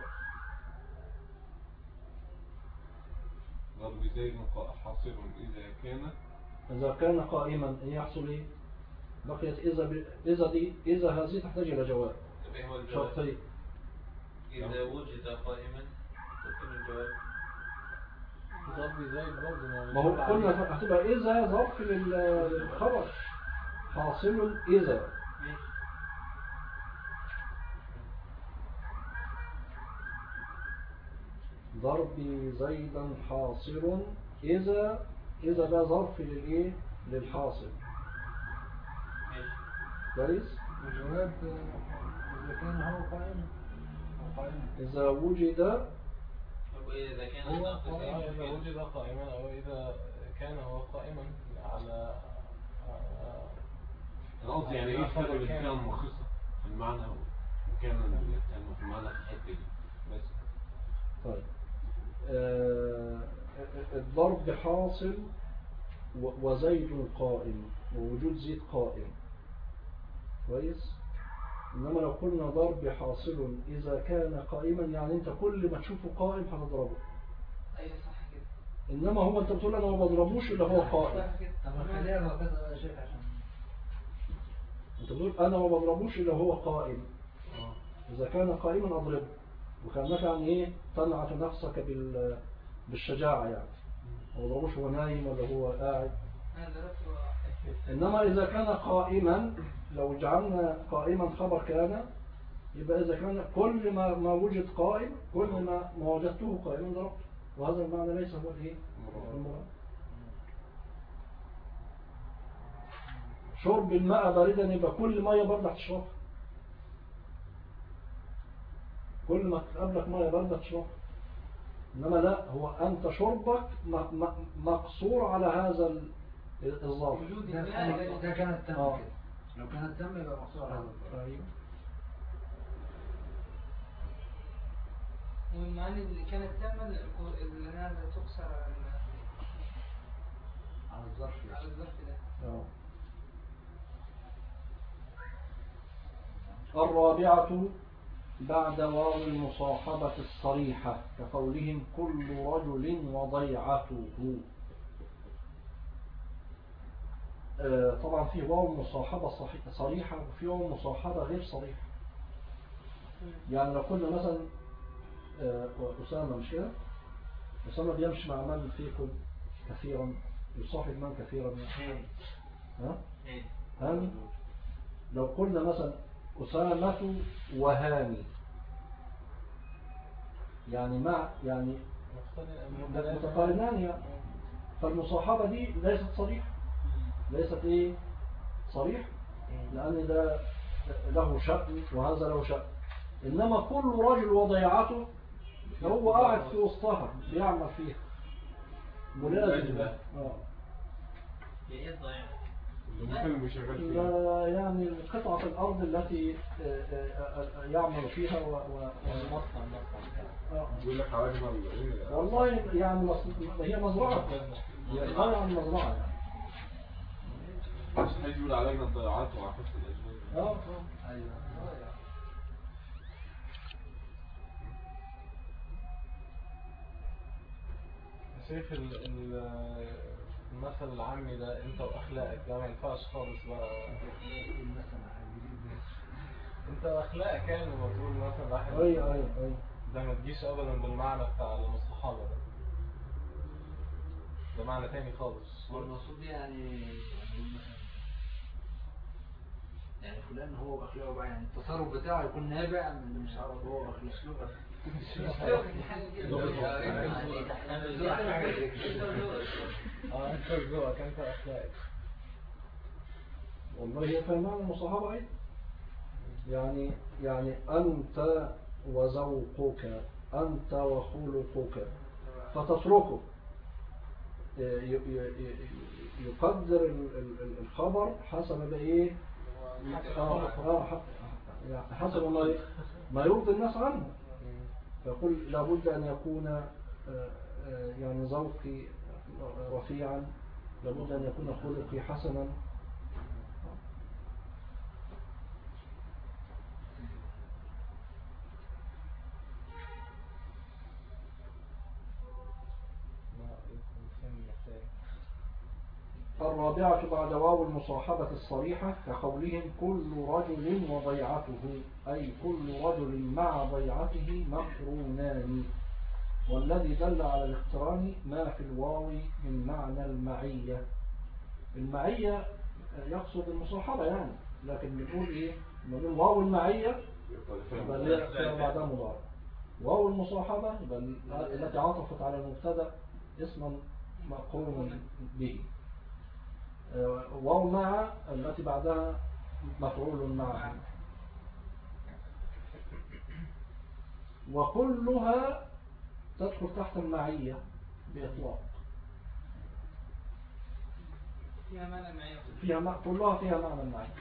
ضرب زيد حاصل إذا كان قائما يحصل إيه؟ بقيت إذا هذه تحتاج إلى جواب. طب إيه هو الجواب؟ شرطي. إذا وجد قائما تكون الجواب ضرب زيد برضه ما هو قلنا هتبقى إذا ظرف للخبر حاصل إذا. ضرب زيدا حاصل إذا ده ظرف للإيه؟ للحاصل. كويس؟ الجواب إذا كان هو قائم أو قائم. إذا وجد إذا كان إذا وجد قائما أو إذا كان هو قائما على القصد يعني ايه الفرق بين كان ومخصص في المعنى وكان في المعنى في الحته دي بس. طيب الضرب حاصل وزيد قائم ووجود زيد قائم. كويس. إنما لو قلنا ضرب حاصل إذا كان قائما يعني أنت كل ما تشوفه قائم هتضربه. أيوة صح كده. إنما هو أنت بتقول أنا ما بضربوش إلا هو قائم. طب خليها لو كذا بقى شيخ عشان أنت بتقول أنا ما بضربوش إلا هو قائم. إذا كان قائما أضربه. وكأنك يعني إيه تنعت نفسك بالشجاعة يعني. ما بضربوش هو نايم ولا هو قاعد. إنما إذا كان قائما لو جعلنا قائما خبر كان يبقى إذا كان كل ما وجد قائم كل ما وجدته قائما ضربته. وهذا المعنى ليس هو الإيه؟ المراد. شرب الماء باردا يبقى كل مية باردة تشربها. كل ما تقابلك مية باردة تشربها. إنما لا هو أنت شربك مقصور على هذا الظرف. ده كانت تم كده. لو كانت تم يبقى مقصور على هذا. أيوه. والمعاني اللي كانت تامة اللي أنا تقصر على الظرف ده. الرابعة بعد واو المصاحبة الصريحة كقولهم كل رجل وضيعته. طبعا في واو مصاحبة صريحة وفي واو مصاحبة غير صريحة. يعني لو قلنا مثلا أسامة مش كده؟ أسامة بيمشي مع من فيكم كثيرا يصاحب من كثيرا ها؟ هاني. لو قلنا مثلا أسامة وهاني يعني مع يعني متقارنان يعني. فالمصاحبة دي ليست صريحة. ليست ايه صريح لأن ده له شأن وهذا له شأن. إنما كل رجل وضيعته هو قاعد في وسطها بيعمل فيها ملازم. ايه الضياع؟ يعني قطعة الأرض التي يعمل فيها يقول لك عواجب والله يعني هي مزرعة. هي طبعا مزرعة يعني. مش هيقول علينا الضياعات وعفت الأجنبي. ايوه. شيخ المثل العامي ده انت واخلاقك ده ما ينفعش خالص بقى. انت واخلاقك يعني المفروض مثلا واحد اي ده ما تجيش ابدا بالمعنى بتاع المصطحبه ده معنى تاني خالص. هو المقصود يعني فلان هو واخلاقه بقى يعني التصرف بتاعه يكون نابع من مش عارف هو واخلاقه. انت ذوقك انت اخلاقك. والله هي فهمان المصاحبة ايه يعني أنت وذوقك أنت وخلقك فتتركه يقدر الخبر حسب بايه حسب ما يرضي الناس عنه. فيقول لابد أن يكون يعني ذوقي رفيعا لابد أن يكون خلقي حسنا. الرابعة بعد واو المصاحبة الصريحة كقولهم كل رجل وضيعته، أي كل رجل مع ضيعته مقرونان. والذي دل على الاقتران ما في الواو من معنى المعية. المعية يقصد المصاحبة يعني، لكن بنقول إيه؟ بنقول واو المعية يبقى فيها بعدها مضارع، واو المصاحبة يبقى التي عطفت على المبتدأ اسما مقرون به، واو مع التي بعدها مفعول معه. وكلها تدخل تحت المعية بإطلاق، فيها معنى المعية، كلها فيها معنى المعية.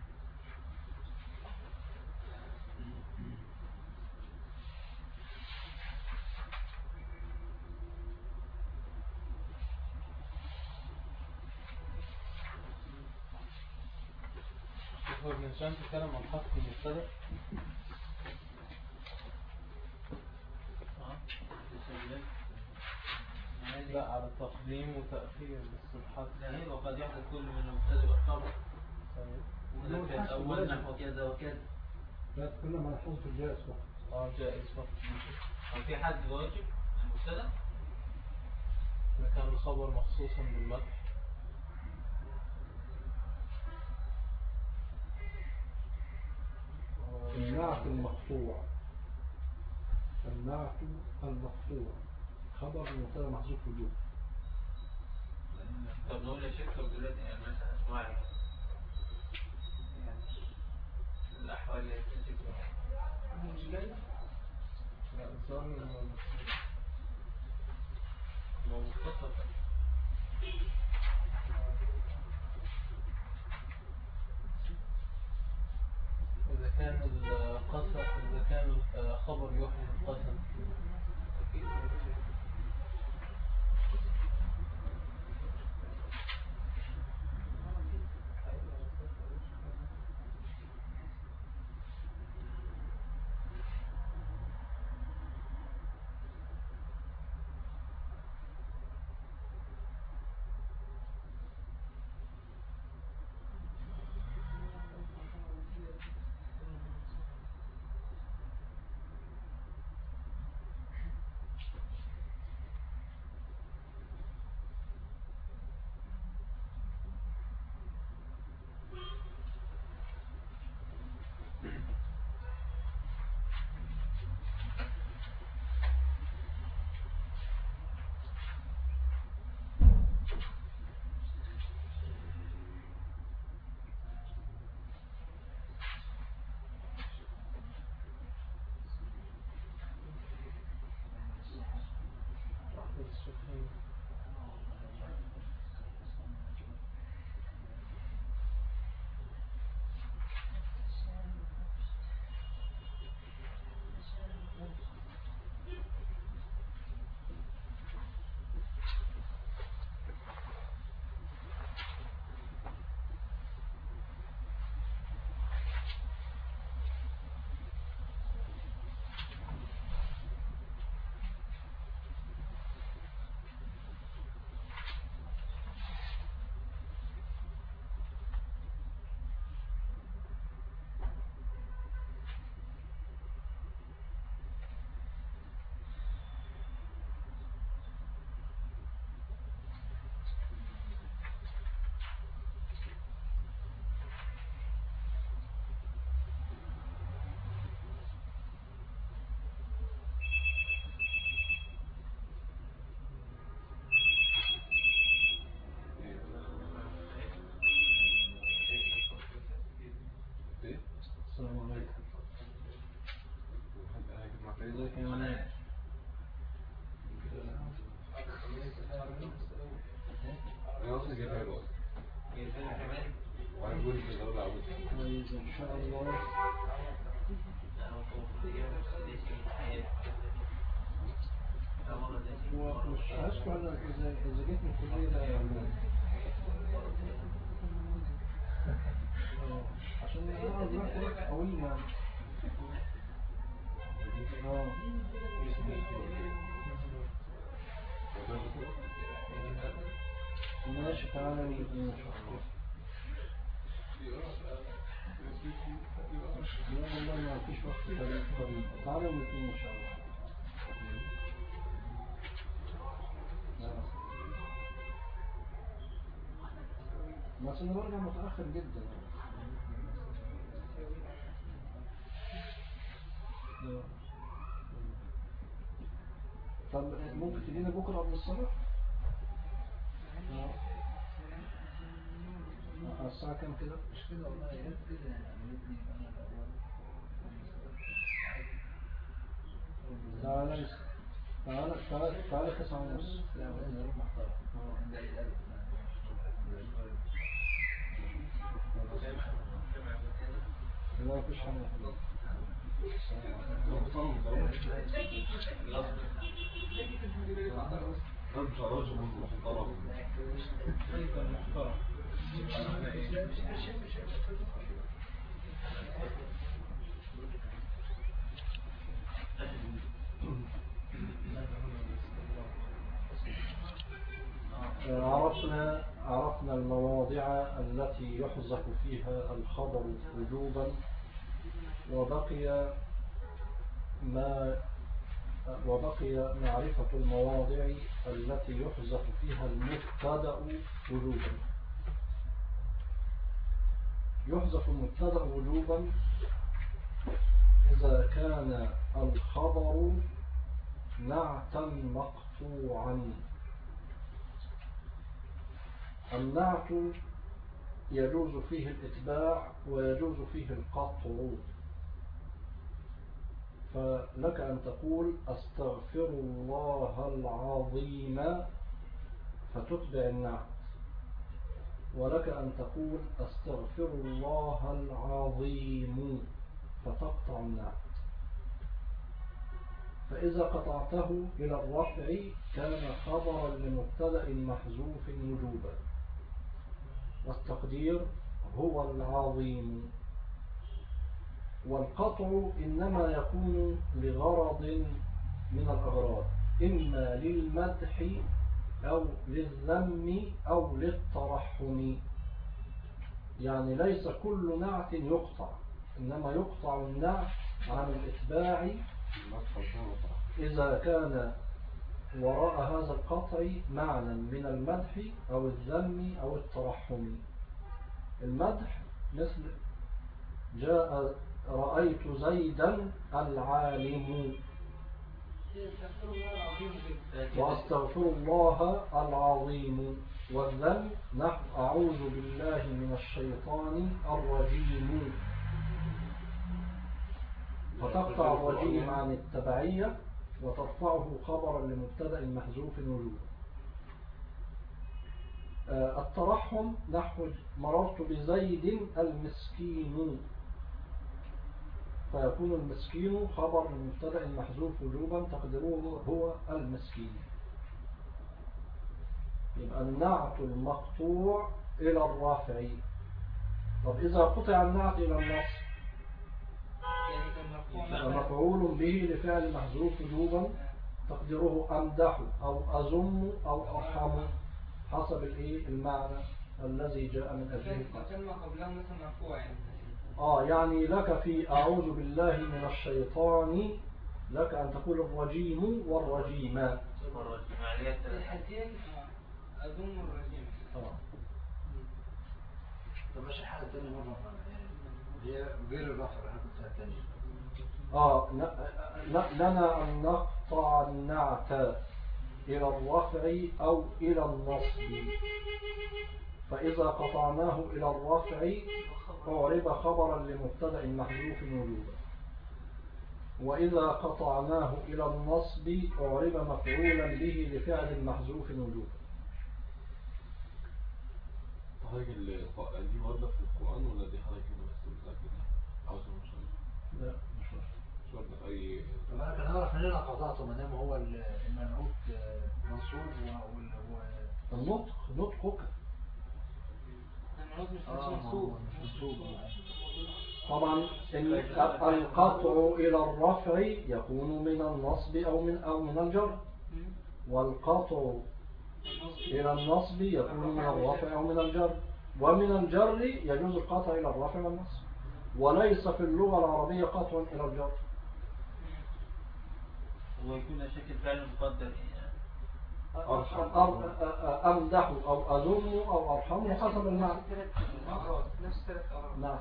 هو ابن هشام تتكلم عن حق المبتدأ. لا على تقديم وتأخير الاصطلاحات. يعني وقد يحدث كل من المبتدأ والخبر. طيب. أول نحو كذا وكذا. لا تتكلم عن حذف الجائز فقط. جائز فقط. هل في حد واجب المبتدأ؟ إذا كان الخبر مخصوصا بالمدح. النعت المقطوع، النعت المقطوع خبر المبتدأ محذوف وجوب. طب نقول يا شيخ طب دلوقتي يعني مثلا اسمعي يعني الأحوال اللي تجب مش جاي. لا الظاهر لو مختصر إذا كان القسم، إذا كان الخبر يحمل القسم السلام عليكم. ازيك يا ولاد؟ انا اصلا جايبها له كمان وانا بقول في الدوله عاوز كويس ان شاء الله. هو مش هشكر اذا جيت من الكليه ده يا عمو. عشان يقعد وقت طويل يعني. ماشي تعالى الاثنين ان شاء الله. لا والله ما فيش وقت قريب. تعالى الاثنين ان شاء الله. بس انا برجع متأخر جدا. طب ممكن تجينا بكرة قبل الصلاة؟ الساعة كام كده؟ مش كده والله، يا ريت كده يعني عملتني انا الاول. تعالى 9:30. لا وين اروح محترم عند عيد الف. لا مفيش حاجة. عرفنا المواضع التي يحذف فيها الخبر وجوبا، وبقي معرفة المواضع التي يحذف فيها المبتدأ وجوبا. يحذف المبتدأ وجوبا إذا كان الخبر نعتا مقطوعا. النعت يجوز فيه الإتباع ويجوز فيه القطع. فلك أن تقول أستغفر الله العظيم فتتبع النعت، ولك أن تقول أستغفر الله العظيم فتقطع النعت. فإذا قطعته إلى الرفع كان خبرا لمبتدأ محذوف وجوبا، والتقدير هو العظيم. والقطع إنما يكون لغرض من الأغراض، إما للمدح أو للذم أو للترحم. يعني ليس كل نعت يقطع، إنما يقطع النعت عن الإتباع إذا كان وراء هذا القطع معنى من المدح أو الذم أو الترحم. المدح مثل جاء رأيت زيدا العالم، وأستغفر الله العظيم. والذم نحو أعوذ بالله من الشيطان الرجيم، فتقطع الرجيم عن التبعية وترفعه خبرا لمبتدأ محذوف وجوبا. الترحم نحو مررت بزيد المسكين، فيكون المسكين خبر لمبتدأ محذوف وجوبا تقديره هو المسكين. يبقى النعت المقطوع إلى الرافع. طب إذا قطع النعت إلى النصب مفعول به لفعل محذوف وجوبا تقديره أمدح أو أزم أو أرحم حسب المعنى الذي جاء من أجله. كلمة قبلها مثلا مرفوع يعني لك في أعوذ بالله من الشيطان لك أن تقول الرجيم والرجيم. الحالتين أزم الرجيم. طب مش حاجة تانية مرة هي غير الرفع اللي كنت تاني. لنا أن نقطع النعت إلى الرفع أو إلى النصب. فإذا قطعناه إلى الرفع أعرب خبرا لمبتدأ محذوف وجوبا، وإذا قطعناه إلى النصب أعرب مفعولا به لفعل محذوف وجوبا. حضرتك دي وردة في القرآن ولا دي حضرتك بس متأكد؟ عاوزة مش لا مش وردة أي. طب أنا كان أعرف إن أنا قطعته ما دام هو المنعوت منصوب النطقك طبعا القطع إلى الرفع يكون من النصب أو من الجر، والقطع إلى النصب يكون من الرفع أو من الجر، ومن الجر يجوز القطع إلى الرفع والنصب، وليس في اللغة العربية قطع إلى الجر. ويكون شكل فعل مقدر أمدح أو أذم أو أرحم حسب المعنى. نفس 3 أغراض. نعم.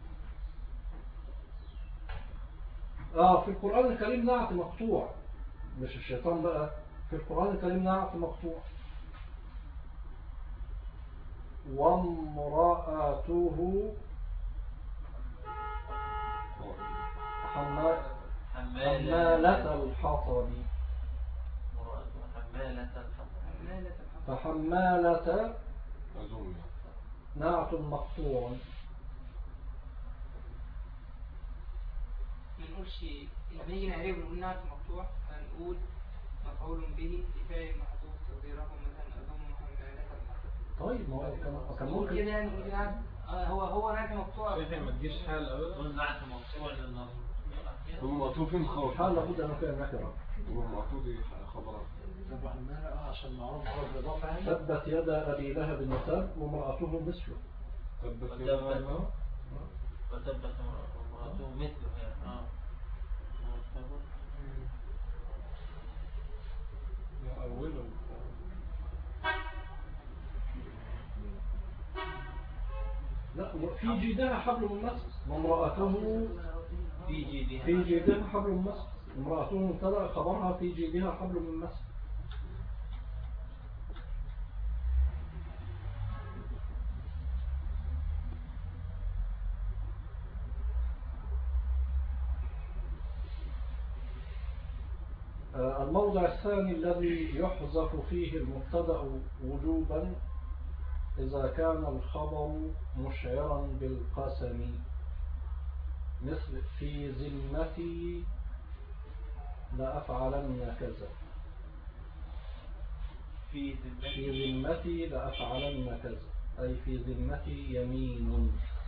في القرآن الكريم نعت مقطوع، مش الشيطان بقى، في القرآن الكريم نعت مقطوع. وامرأته حمالة الحطب. فحمالة نعت مقطوع. ما نقولش لما نيجي نعرف نقول نعت مقطوع، هنقول مفعول به لفعل محذوف تقديره مثلا أذم حمالة الحطب. طيب ما هو كان ممكن كده يعني نقول نعت هو نعت مقطوع. ما تجيش حال أبدا. قول نعت مقطوع للنصب. هم معطوفين خبر. حال لابد أن يكون نكرة. هم معطوفين خبرات. طبعا عشان معروف بالإضافة. تبت يد أبي لهب وتب وامرأته مثله. تبت وتبت امرأته مثله يعني. أوله لا، في جيدها حبل من مسد، وامرأته في جيدها حبل من مسد. امرأته مبتدأ خبرها في جيدها حبل من مسد. الموضع الثاني الذي يحذف فيه المبتدأ وجوبا إذا كان الخبر مشعرا بالقسم، مثل في ذمتي لأفعلن كذا. في ذمتي لأفعلن كذا، أي في ذمتي يمين.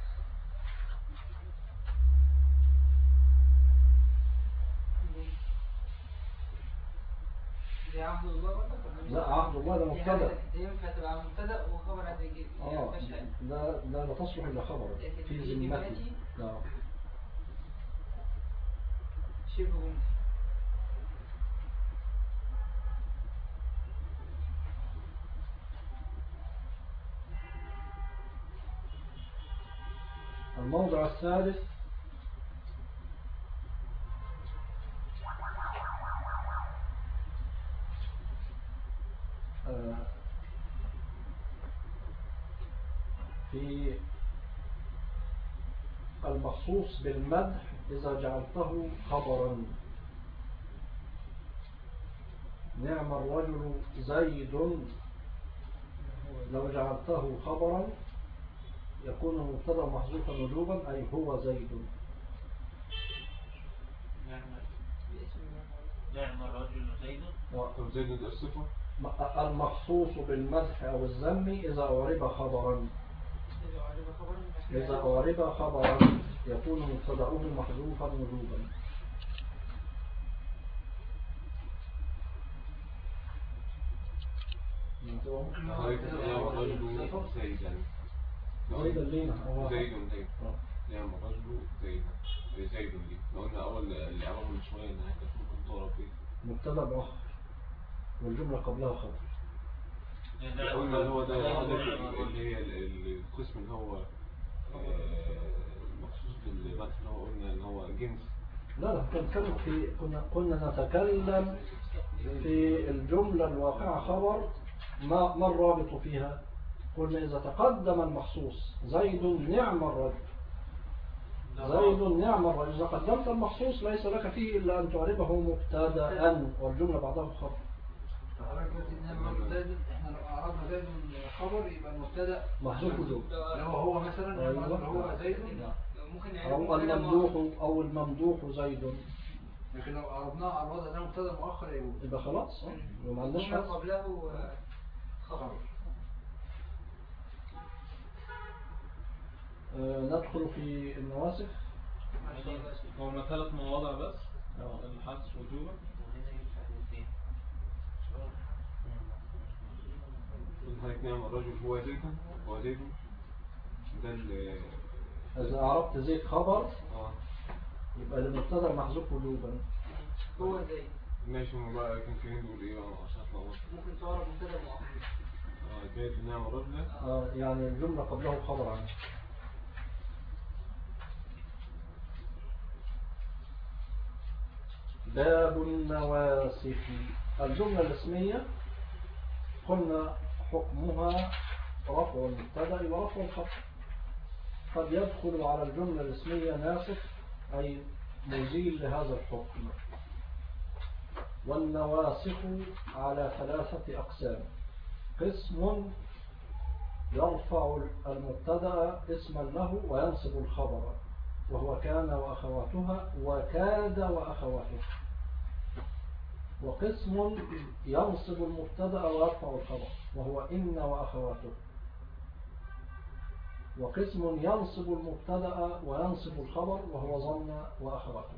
زي عهد الله ولا؟ لا، عهد الله ده مبتدأ. ينفع تبقى مبتدأ وخبر هتجيب. ده لا تصلح إلا خبر. في ذمتي. لا. شبه جملة. الموضع الثالث في المخصوص بالمدح إذا جعلته خبرا. نعم الرجل زيد، لو جعلته خبرا يكون مبتدأ محذوفا وجوبا، أي هو زيد. نعم الرجل زيد. طب زيد ده الصفة؟ المخصوص بالمدح أو الذم إذا أعرب خبرا. إذا أعرب خبرا يكون مبتدأه محذوفا وجوبا. زيد اللينا زيد نعم الرجل زيد دي لو قلنا أول اللي عمله من شوية إنها كانت ممكن تعرف إيه مبتدأ مؤخر والجملة قبلها خبر. قلنا هو ده اللي هي القسم اللي هو مخصوص بالمدح اللي هو قلنا إن هو جنس. لا كنا كنا نتكلم في الجملة الواقعة خبر، ما الرابط فيها؟ قلنا إذا تقدم المخصوص زيد نعم الرجل، زيد نعم الرجل، إذا قدمت المخصوص ليس لك فيه إلا أن تعربه مبتدأ والجملة بعده خبر. زيد احنا لو أعرضنا زيد خبر يبقى المبتدأ محذوف وجوب. لو هو مثلا هو زيد أو الممدوح زيد، لكن لو أعرضناه على الوضع ده مبتدأ مؤخر يبقى خلاص وما عندناش قبله خبر. ندخل في النواسخ. هما 3 مواضع بس الحذف وجوبا. حضرتك نعم الرجل هو زيد ده إذا عرفت زيد خبر يبقى المبتدا محذوف وجوبا. هو زي ماشي. ما بقى كان في هند ايه عشان اطلع ممكن تعرف مبتدا مؤخر. زيد نعم الرجل يعني الجملة قبله خبر عنه. باب النواسخ. الجملة الاسمية قلنا حكمها رفع المبتدا ورفع الخبر. قد يدخل على الجملة الاسمية ناسخ أي مزيل لهذا الحكم. والنواسخ على 3 أقسام. قسم يرفع المبتدا اسما له وينصب الخبر وهو كان وأخواتها وكاد وأخواتها. وقسم ينصب المبتدا ويرفع الخبر وهو إن وأخواته. وقسم ينصب المبتدا وينصب الخبر وهو ظن وأخواته.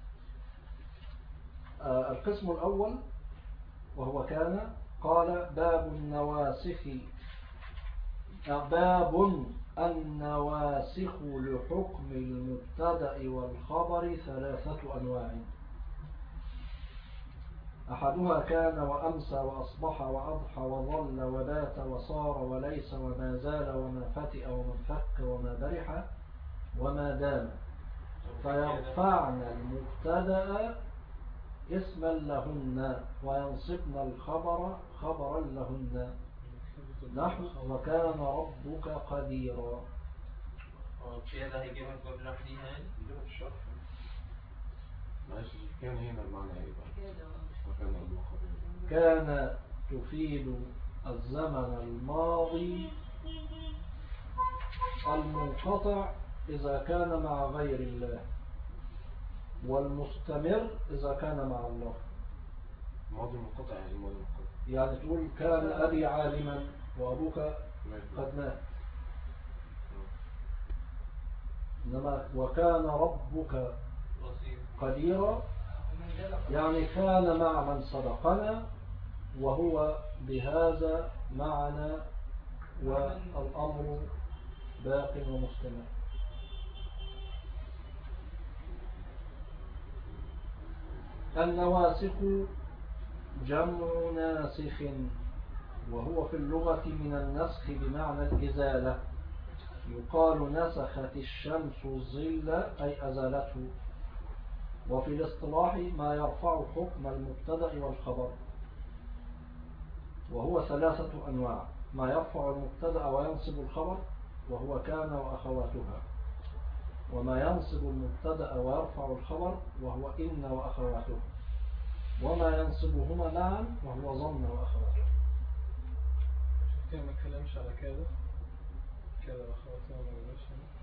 القسم الأول وهو كان قال باب النواسخ. باب النواسخ لحكم المبتدا والخبر 3 أنواع. أحدها كان وأمسى وأصبح وأضحى وظل وبات وصار وليس وما زال وما فتئ ومن فك وما برح وما دام. فيرفعن المبتدا اسما لهن وينصبن الخبر خبرا لهن. نحو وكان ربك قديرا. كده هيجيبها قبل لوحديها يعني. معلش كان هنا المعنى ايه بقى؟ كان تفيد الزمن الماضي المنقطع إذا كان مع غير الله والمستمر إذا كان مع الله. ماضي منقطع يعني ماضي منقطع يعني تقول كان أبي عالما وأبوك قد مات. إنما وكان ربك قديرا يعني كان مع من سبقنا وهو بهذا معنا والأمر باق ومستمر. النواسخ جمع ناسخ وهو في اللغة من النسخ بمعنى الإزالة. يقال نسخت الشمس الظل أي أزالته. وفي الاصطلاح ما يرفع حكم المبتدأ والخبر وهو 3 أنواع. ما يرفع المبتدأ وينصب الخبر وهو كان وأخواتها. وما ينصب المبتدأ ويرفع الخبر وهو إن وأخواته. وما ينصبهما معا وهو ظن وأخواته. كده ما اتكلمش على كده وأخواتها ما قالش.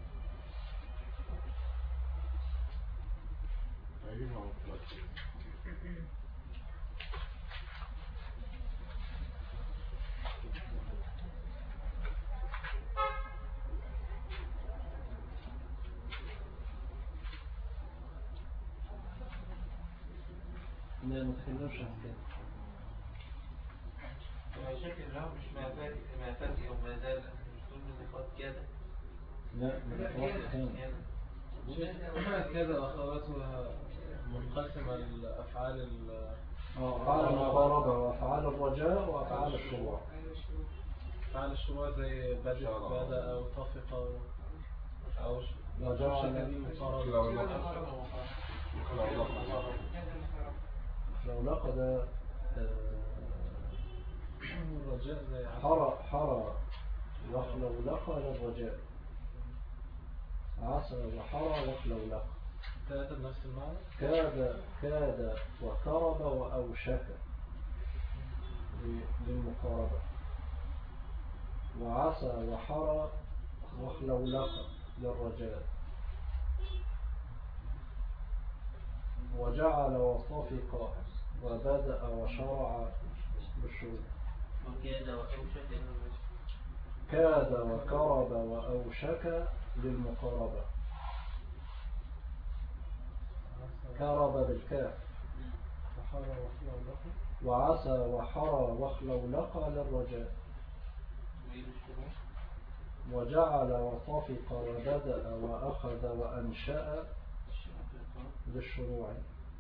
لا نتكلمش عن كده. شكل الرهب مش ما فاتي وما زال مش طول من نقاط كده. لا من كده وأخواتها منقسمة الأفعال أفعال المقاربة وأفعال الرجاء وأفعال الشروع. أفعال الشروع زي بدأ أو طفق أو رجاء دي مقاربة. لو لقد الرجاء زي حرى وخلولق للرجاء. عسى وحرى وخلولق 3 بنفس المعنى. كاد وكرب وأوشك للمقاربة. وعسى وحرى وخلولق للرجاء. وجعل وطفق وبدأ وشرع بالشروع. وكاد وأوشك كاد وكرب وأوشك للمقاربة. كرب بالكاف. وعسى وحرى وخلولق للرجاء. وجعل وطفق وبدأ وأخذ وأنشأ للشروع.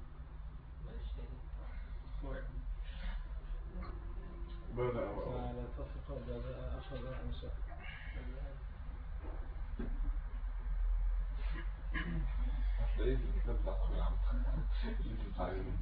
بدأ على اتفق بدأ أخذ أنشأ. هتلاقيه في الكتاب بتاع الثانوية العامة.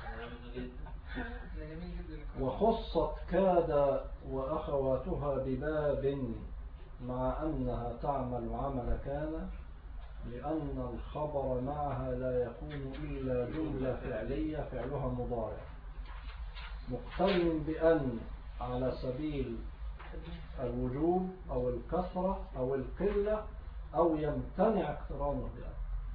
وخصت كاد وأخواتها بباب مع أنها تعمل عمل كان، لأن الخبر معها لا يكون إلا جملة فعلية فعلها مضارع مقترن بأن على سبيل الوجوب أو الكثرة أو القلة أو يمتنع اقترانه بأن.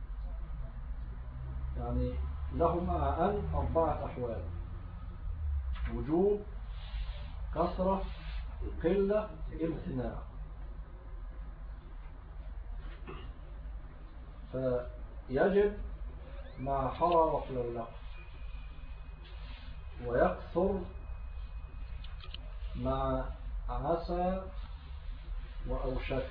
يعني له مع أن 4 أحوال: وجوب، كثرة، قلة، امتناع. فيجب مع حرى وخلولق، ويكثر مع عسى وأوشك،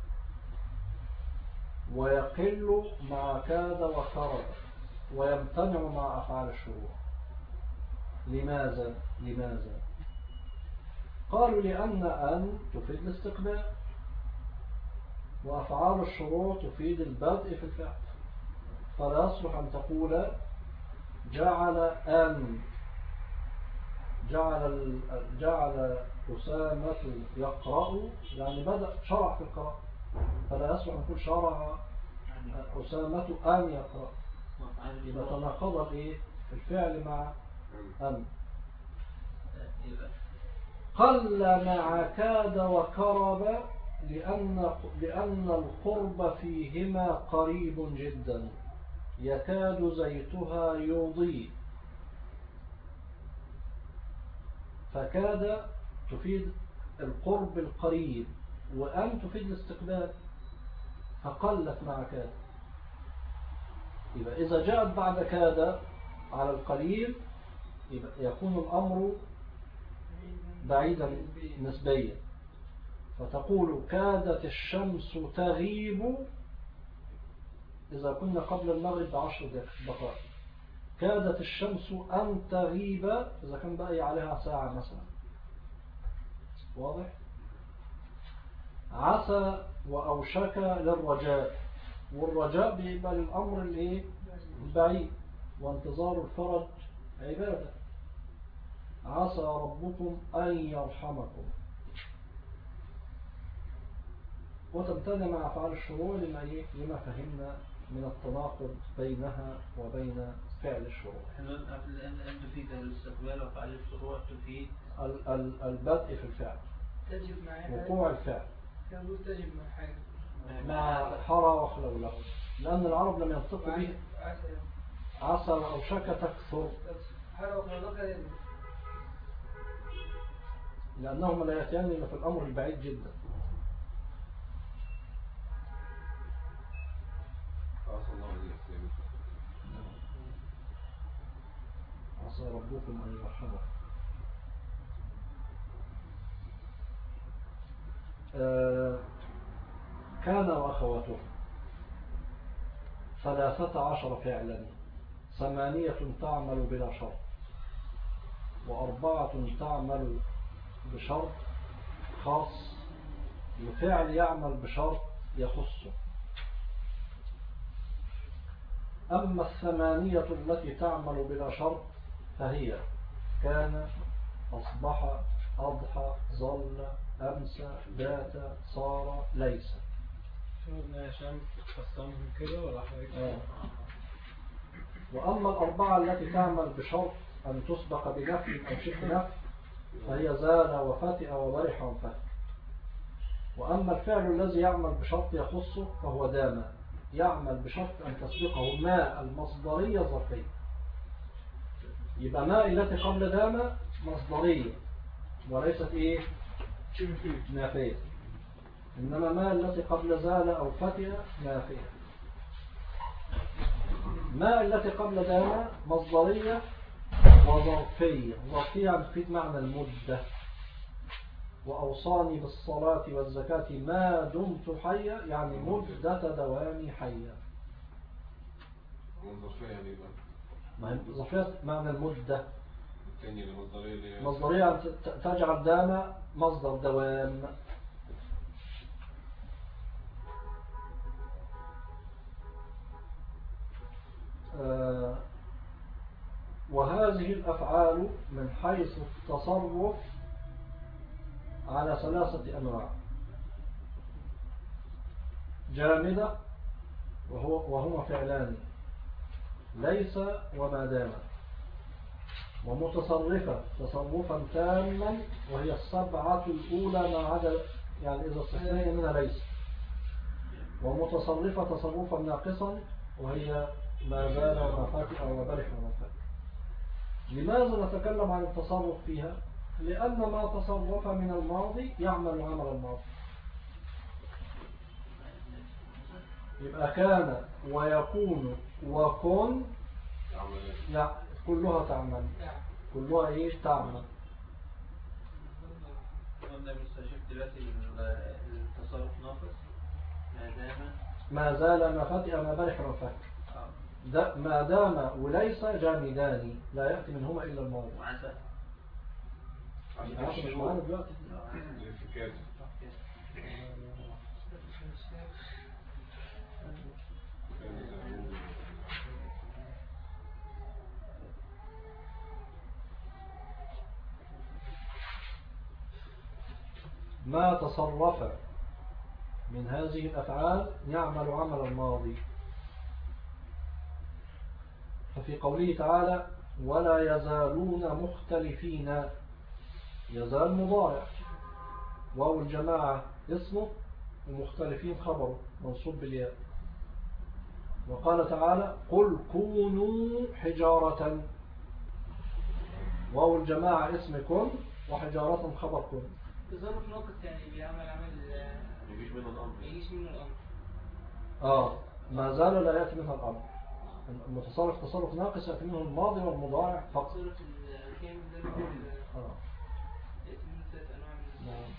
ويقل مع كاد وكرب، ويمتنع مع أفعال الشروع. لماذا؟ قالوا لأن أن تفيد الاستقبال، وأفعال الشروع تفيد البدء في الفعل، فلا يصلح أن تقول جعل أسامة يقرأ، يعني بدأ شرع في القراءة، فلا يصلح أن نقول شرع أسامة أن يقرأ، إذا تناقض الفعل مع أن. قل مع كاد وكرب لأن القرب فيهما قريب جدا، يكاد زيتها يضيء. فكاد تفيد القرب القريب، وأن تفيد الاستقبال، فقلت مع كاد. إذا جاءت بعد كاد على القليل يكون الأمر بعيدا نسبيا، فتقول كادت الشمس تغيب إذا كنا قبل المغرب ب10 دقائق، كادت الشمس أن تغيب إذا كان بقي عليها ساعة مثلا. واضح؟ عسى وأوشك للرجاء، والرجاء بيبقى للأمر البعيد، وانتظار الفرج عبادة. عسى ربكم أن يرحمكم. وتمتنع مع أفعال الشروع لما فهمنا من التناقض بينها وبين فعل الشروع. أن تفيد الاستقبال، وفعل الشروع تفيد البدء في الفعل، تجب معها وقوع الفعل، تجب مع حاجة مع حرى وخلولق، لأن العرب لم ينطقوا به. عسى وأوشك تكثر، حرى وخلولق لأنهما لا يأتيان إلا في الأمر البعيد جدا. عسى ربكم أن يرحمكم. كان وأخواته 13 فعلا، 8 تعمل بلا شرط، و4 تعمل بشرط خاص، وفعل يعمل بشرط يخصه. أما 8 التي تعمل بلا شرط فهي كان، أصبح، أضحى، ظل، أمسى، بات، صار، ليس. شو يا شمس تقسمهم كده ولا حاجة؟ وأما 4 التي تعمل بشرط أن تسبق بنفي أو شبه نفي فهي زال وفتئ وبرح وانفتئ. وأما الفعل الذي يعمل بشرط يخصه فهو دام، يعمل بشرط أن تسبقه ما المصدرية ظرفية. يبقى ما التي قبل دام مصدرية وليست نافية. إنما ما التي قبل زال أو فتئ نافية. ما التي قبل دام مصدرية وظرفية. ظرفية تفيد معنى المدة. وأوصاني بالصلاة والزكاة ما دمت حيا يعني مدة دوامي حيا. ظرفية يعني بقى ما هي ظرفية معنى المدة. الثانية المصدرية مصدرية تجعل دام مصدر دوام. وهذه الأفعال من حيث التصرف على 3 أنواع. جامدة وهما فعلان ليس وما دام. ومتصرفة تصرفا تاما وهي 7 الأولى ما عدا يعني إذا استثنينا منها ليس. ومتصرفة تصرفا ناقصا وهي ما زال وما فاتئ وما برح وما فاتئ. لماذا نتكلم عن التصرف فيها؟ لأن ما تصرف من الماضي يعمل عمل الماضي. يبقى كان ويكون وكن كلها تعمل. كلها ايش تعمل. قلنا بنستشف دلوقتي التصرف ناقص ما زال ما فتئ ما برح وما فاتئ. ما دام وليس جامدان لا يأتي منهما إلا الماضي. وعسى مش معانا دلوقتي. ما تصرف من هذه الأفعال يعمل عمل الماضي. ففي قوله تعالى ولا يزالون مختلفين يزال مضارع واو الجماعة اسمه ومختلفين خبره منصوب بالياء. وقال تعالى قل كونوا حجارة واو الجماعة اسم كن وحجارة خبر كن. تصرف ناقص يعني بيعمل عمل يجيش منه الأمر. ما زال لا يأتي منها الأمر. المتصرف تصرف ناقص يأتي منه الماضي والمضارع فقط. تصرف الكامل ده يأتي منه 3 أنواع من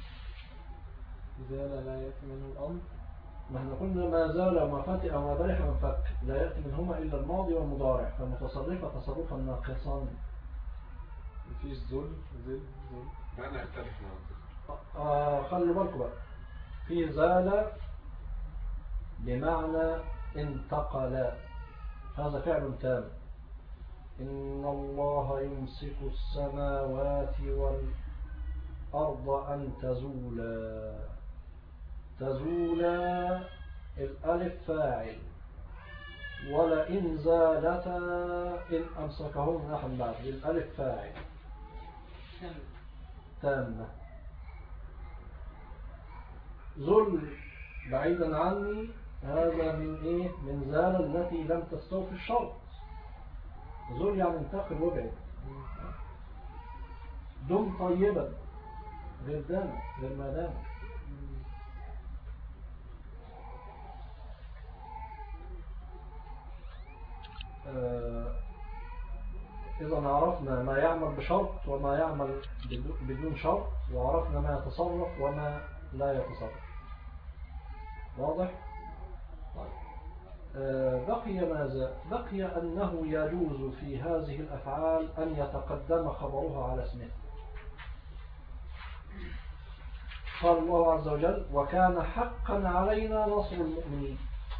زال لا يأتي منه الأمر. ما احنا قلنا ما زال وما فتئ وما برح وما فك لا يأتي منهما إلا الماضي والمضارع. فالمتصرفة تصرفا ناقصا. مفيش ذل. أنا أختلف خلوا بالكم بقى. في زال بمعنى انتقل هذا فعل تام. إن الله يمسك السماوات والأرض أن تزولا الألف فاعل ولئن زالتا إن أمسكهن أحد بعد الألف فاعل تامة. ذل بعيدا عني هذا من ايه من زال التي لم تستوفي الشرط. ذل يعني انتقل وابعد. دم طيبا غير دام غير ما دام. إذا عرفنا ما يعمل بشرط وما يعمل بدون شرط وعرفنا ما يتصرف وما لا يتصرف. واضح؟ بقي ماذا؟ بقي أنه يجوز في هذه الأفعال أن يتقدم خبرها على اسمه. قال الله عز وجل وكان حقا علينا نصر المؤمنين.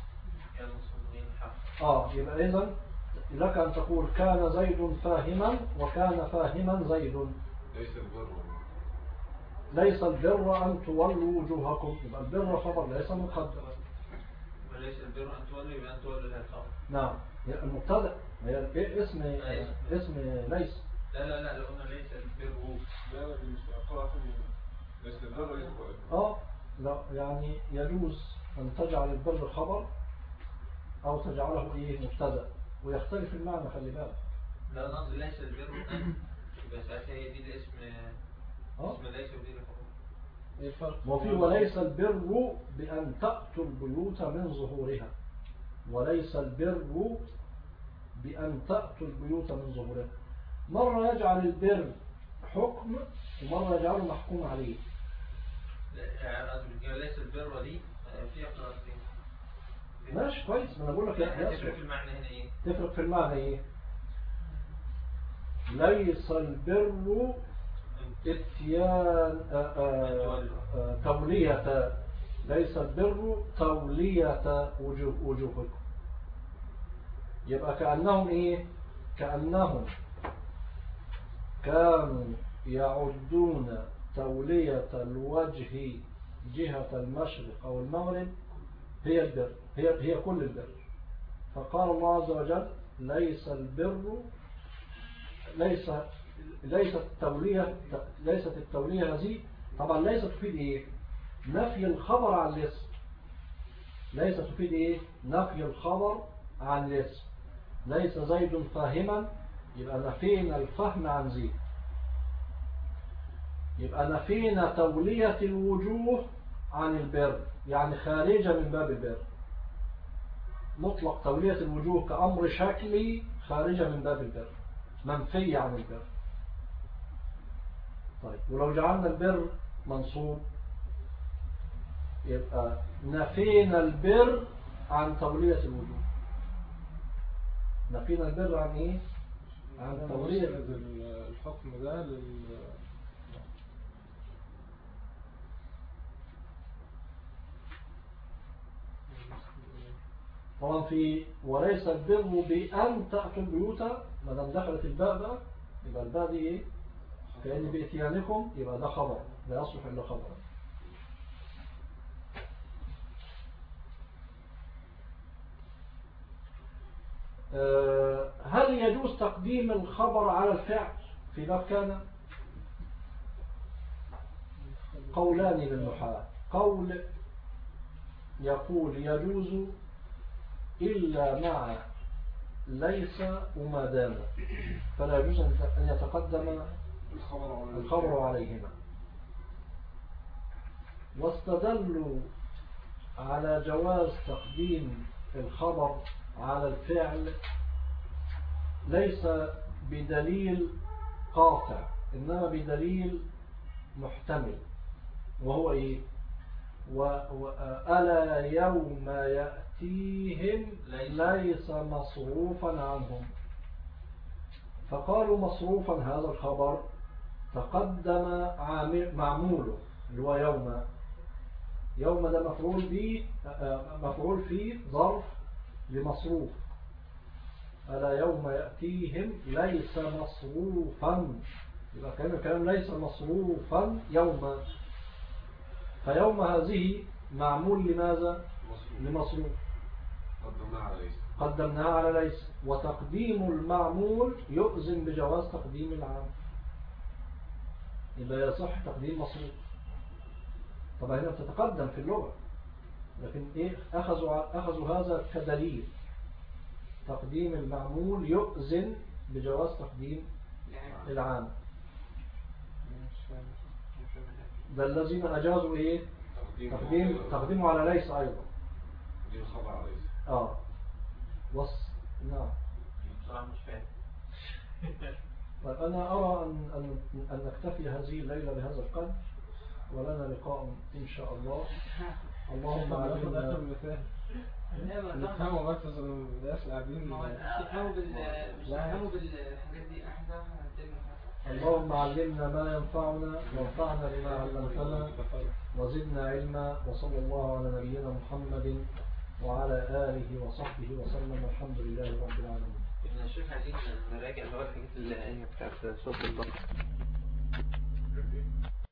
يبقى إذن لك أن تقول كان زيد فاهما وكان فاهما زيد. ليس البر أن تولوا وجوهكم. يبقى البر خبر ليس مقدر. وليس البر أن تولوا يبقى أن تولوا لها الخبر. نعم المبتدأ هي اسم ليس. لا لو قلنا ليس البر لا مش أقرأ ليس البر لا يعني يجوز أن تجعل البر خبر أو تجعله مبتدأ ويختلف المعنى. خلي بالك. لا نقصد ليس البر أن يبقى ساعتها هي دي الاسم اسم ليس ودي الخبر. ايه الفرق؟ وفي وليس البر بأن تأتوا البيوت من ظهورها، وليس البر بأن تأتوا البيوت من ظهورها. مرة يجعل البر حكم ومرة يجعله محكوم عليه. ليس البر دي فيها قراءتين. ماشي كويس، ما انا بقول لك تفرق في المعنى هنا ايه؟ تفرق في المعنى ايه؟ ليس البر اتيان تولية، ليس البر تولية وجوهكم. يبقى كأنهم ايه؟ كأنهم كانوا يعدون تولية الوجه جهة المشرق أو المغرب هي البر، هي كل البر. فقال الله عز وجل ليس البر، ليست التولية هذه. طبعا ليس تفيد ايه؟ نفي الخبر عن الاسم. ليس تفيد ايه؟ نفي الخبر عن الاسم. ليس زيد فاهما، يبقى نفينا الفهم عن زيد. يبقى نفينا تولية الوجوه عن البر، يعني خارجة من باب البر. مطلق تولية الوجوه كأمر شكلي خارجة من باب البر، منفية عن البر. طيب ولو جعلنا البر منصوب يبقى نفينا البر عن تولية الوجوه. نفينا البر عن ايه؟ عن تولية الحكم ده طبعا في وليس البر بأن تأتوا البيوت، ما دام دخلت الباء بقى يبقى الباء دي ايه؟ كأن بإتيانكم، يبقى ده خبر لا يصلح إلا خبر. هل يجوز تقديم الخبر على الفعل في باب كان؟ قولان للنحاة. قول يقول يجوز إلا مع ليس وما دام، فلا يجوز أن يتقدم الخبر عليهما. واستدلوا على جواز تقديم الخبر على الفعل ليس بدليل قاطع، إنما بدليل محتمل، وهو إيه؟ ألا يوم يأتيهم ليس مصروفا عنهم. فقالوا مصروفا هذا الخبر تقدم معموله اللي هو يوم ده مفعول فيه ظرف لمصروف. ألا يوم يأتيهم ليس مصروفا، يبقى كان الكلام ليس مصروفا يوم. فيوم هذه معمول لماذا؟ لمصروف، قدمناها على ليس. وتقديم المعمول يؤذن بجواز تقديم العام، يبقى يصح تقديم مصروف. طبعا هنا بتتقدم في اللغة، لكن إيه؟ أخذوا هذا كدليل. تقديم المعمول يؤذن بجواز تقديم العام. ده الذين أجازوا إيه؟ تقديمه على ليس أيضا. دي الخبر على ليس. نعم. بصراحة مش فاهم. طيب أنا أرى أن نكتفي هذه الليلة بهذا القدر، ولنا لقاء إن شاء الله. اللهم علمنا نفهموا بس الناس قاعدين مش نفهموا بالحاجات دي احنا. اللهم علمنا ما ينفعنا وانفعنا بما علمتنا وزدنا علما. وصلى الله على نبينا محمد وعلى آله وصحبه وسلم، والحمد لله رب العالمين. ابن الشيخ عايزين نراجع اللي هو الحاجات اللي بتاعت صوت الضغط.